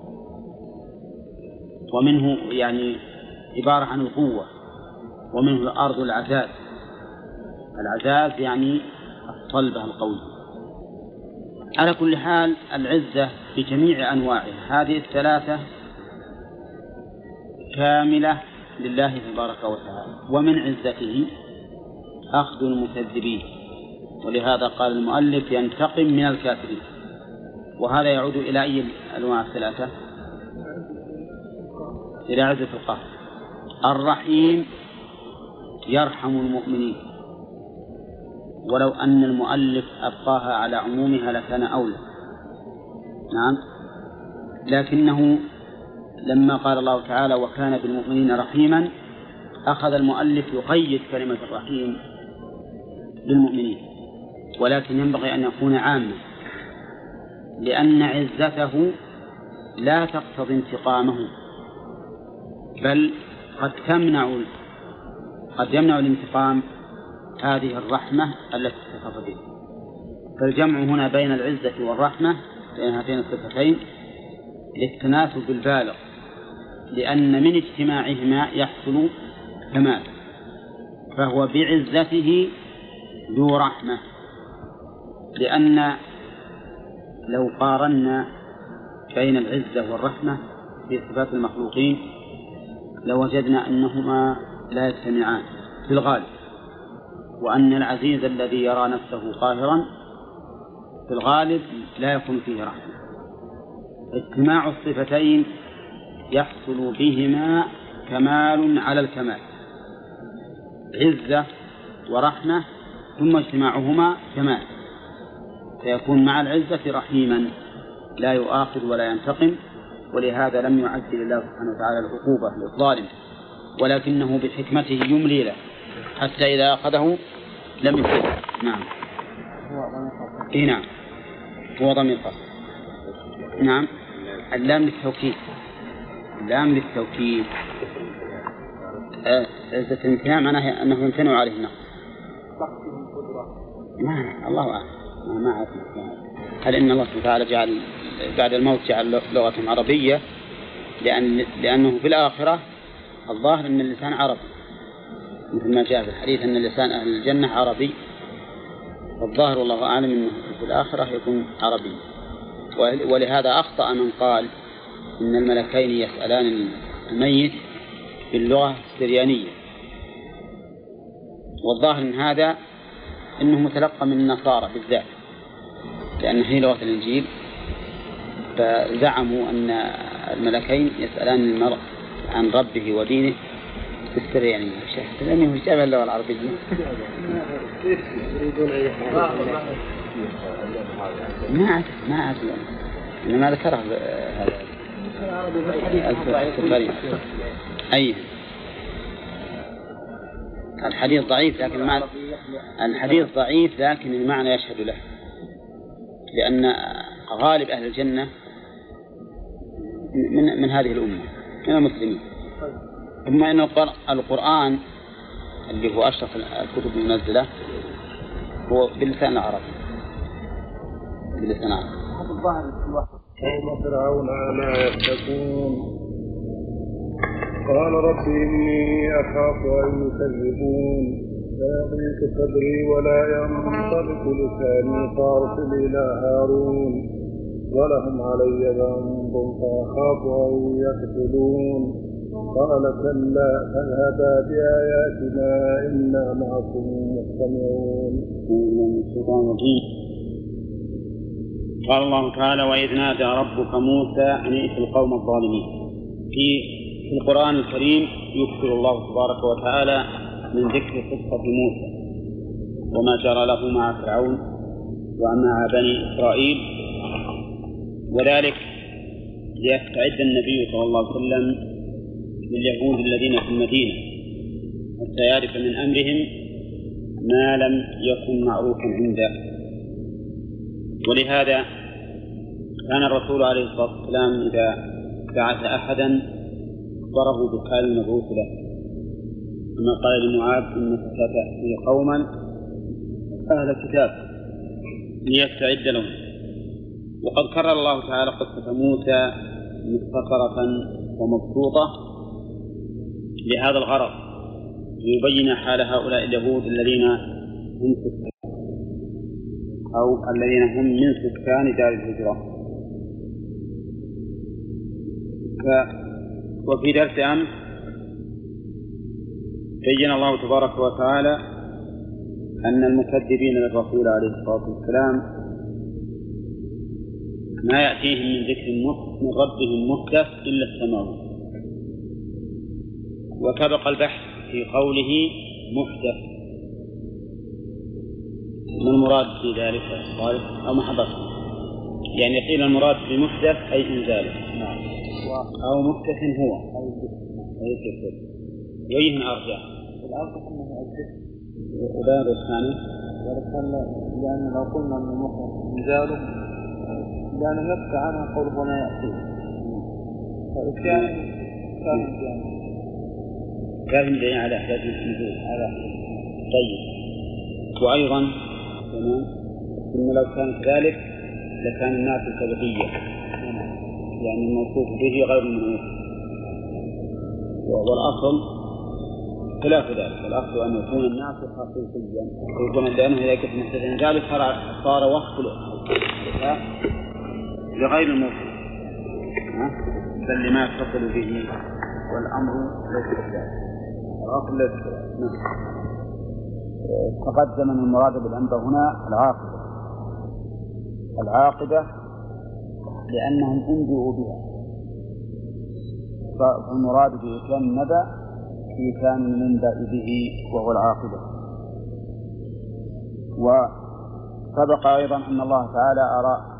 ومنه يعني عبارة عن القوة، ومنه الأرض العزاز، العزاز يعني الصلبة القوية. على كل حال العزة بجميع أنواعها هذه 3 كاملة لله تبارك وتعالى، ومن عزته أخذ المكذبين، ولهذا قال المؤلف ينتقم من الكافرين. وهذا يعود إلى أي الأنواع 3؟ إلى عزة القهر. الرحيم يرحم المؤمنين، ولو أن المؤلف أبقاها على عمومها لكان أولى. نعم. لكنه لما قال الله تعالى وكان بالمؤمنين رحيما، أخذ المؤلف يقيد كلمة الرحيم بالمؤمنين، ولكن ينبغي أن يكون عاما، لأن عزته لا تقتضي انتقامه، بل قد يمنع الانتقام هذه الرحمة التي اتصف بها. فالجمع هنا بين العزة والرحمة بين هاتين الصفتين للتناسب البالغ، لأن من اجتماعهما يحصل كمال، فهو بعزته ذو رحمة. لأن لو قارنا بين العزة والرحمة في صفات المخلوقين لوجدنا أنهما لا يجتمعان في الغالب، وأن العزيز الذي يرى نفسه قاهرا في الغالب لا يكون فيه رحمة. اجتماع الصفتين يحصل بهما كمال على الكمال، عزة ورحمة، ثم اجتماعهما كمال، فيكون مع العزة رحيما لا يؤاخذ ولا ينتقم. ولهذا لم يعجل الله سبحانه وتعالى العقوبة للظالم، ولكنه بحكمته يملي له حتى إذا أخذه لم يفلته. نعم. نعم، هو ضمير فصل. نعم. اللام للتوكيد، اللام للتوكيد. عزة الامتناع معناه أنه يمتنع عليه النقص. ما الله أعلم، ما أعرف. هل إن الله سبحانه وتعالى جعل بعد الموت جعل لغة عربية لأنه في الآخرة الظاهر أن اللسان عربي، مثل ما جاء في الحديث أن اللسان أهل الجنة عربي، والظاهر والله أعلم أنه في الآخرة يكون عربي. ولهذا أخطأ من قال إن الملكين يسألان الميت باللغة السريانية، والظاهر من هذا أنه متلقى من النصارى بالذات، لأن هي لغة الإنجيل، فزعموا أن الملكين يسألان المرء عن ربه ودينه بالسريانية، لأنه يشابه اللغة العربية. ما أعرف إنما ذكره هذا السفري. أي الحديث ضعيف، لكن الحديث ضعيف لكن المعنى يشهد له، لأن غالب أهل الجنة من هذه الأمة من المسلمين. ثم أن القرآن اللي هو أشرف الكتب المنزلة هو باللسان العربي، باللسان العربي. الظاهر الواحد. قوم فرعون ألا يتقون قال رب إني أخاف أن يكذبون فيضيق صدري ولا ينطلق لساني فأرسل إلى هارون ولهم علي ذنب فأخاف أن يقتلون قال كلا فاذهبا بآياتنا إنا معكم مستمعون. قال الله تعالى وإذ نادى ربك موسى أن ائت القوم الظالمين. في القرآن الكريم يكثر الله تبارك وتعالى من ذكر قصة موسى وما جرى له مع فرعون ومع بني إسرائيل، وذلك ليستعد النبي صلى الله عليه وسلم لليهود الذين في المدينة حتى يعرف من أمرهم ما لم يكن معروفا عنده. ولهذا كان الرسول عليه الصلاة والسلام إذا بعث أحدا ضربوا بالحال المبعوث له، كما قال لمعاذ إنك ستأتي قوما أهل كتاب ليستعد لهم. وقد كرر الله تعالى قصة موسى مختصرة ومبسوطة لهذا الغرض، ليبين حال هؤلاء اليهود الذين هم سكان أو الذين هم من سكان دار الهجرة. وفي درس أمس بين الله تبارك وتعالى أن المكذبين للرسول عليه الصلاة والسلام ما يأتيهم من ذكر من ربهم محدث إلا استمعوه. وسبق البحث في قوله محدث، ما المراد في ذلك أو محدث؟ يعني قيل المراد بمحدث أي إنزال أو محدث هو أي كثير وين أرجع الأرجح أنه الذكر وباب الثاني لأن لو قلنا أن المحدث إنزاله لأنه يبقى عنه قوله وما يأتيه فإتيان كافٍ دليل على إحداث النزول على. طيب وأيضا إن لو كان كذلك لكان الناس الكذبية يعني الموصوف به غير المنوط، والأصل خلاف ذلك. الأصل أن يكون الناس حقيقيا يكون لأنه إذا كنت محتاجا ذلك صار وصف لغير الموصوف بل لما يتصل به والأمر ليس كذلك. الأصل ليس كذلك. تقدم أن المراد بالأنبا هنا العاقبة لأنهم أنبئوا بها، فالمراد بإتيان النبأ إتيان المنبأ به وهو العاقبة. وسبق أيضا أن الله تعالى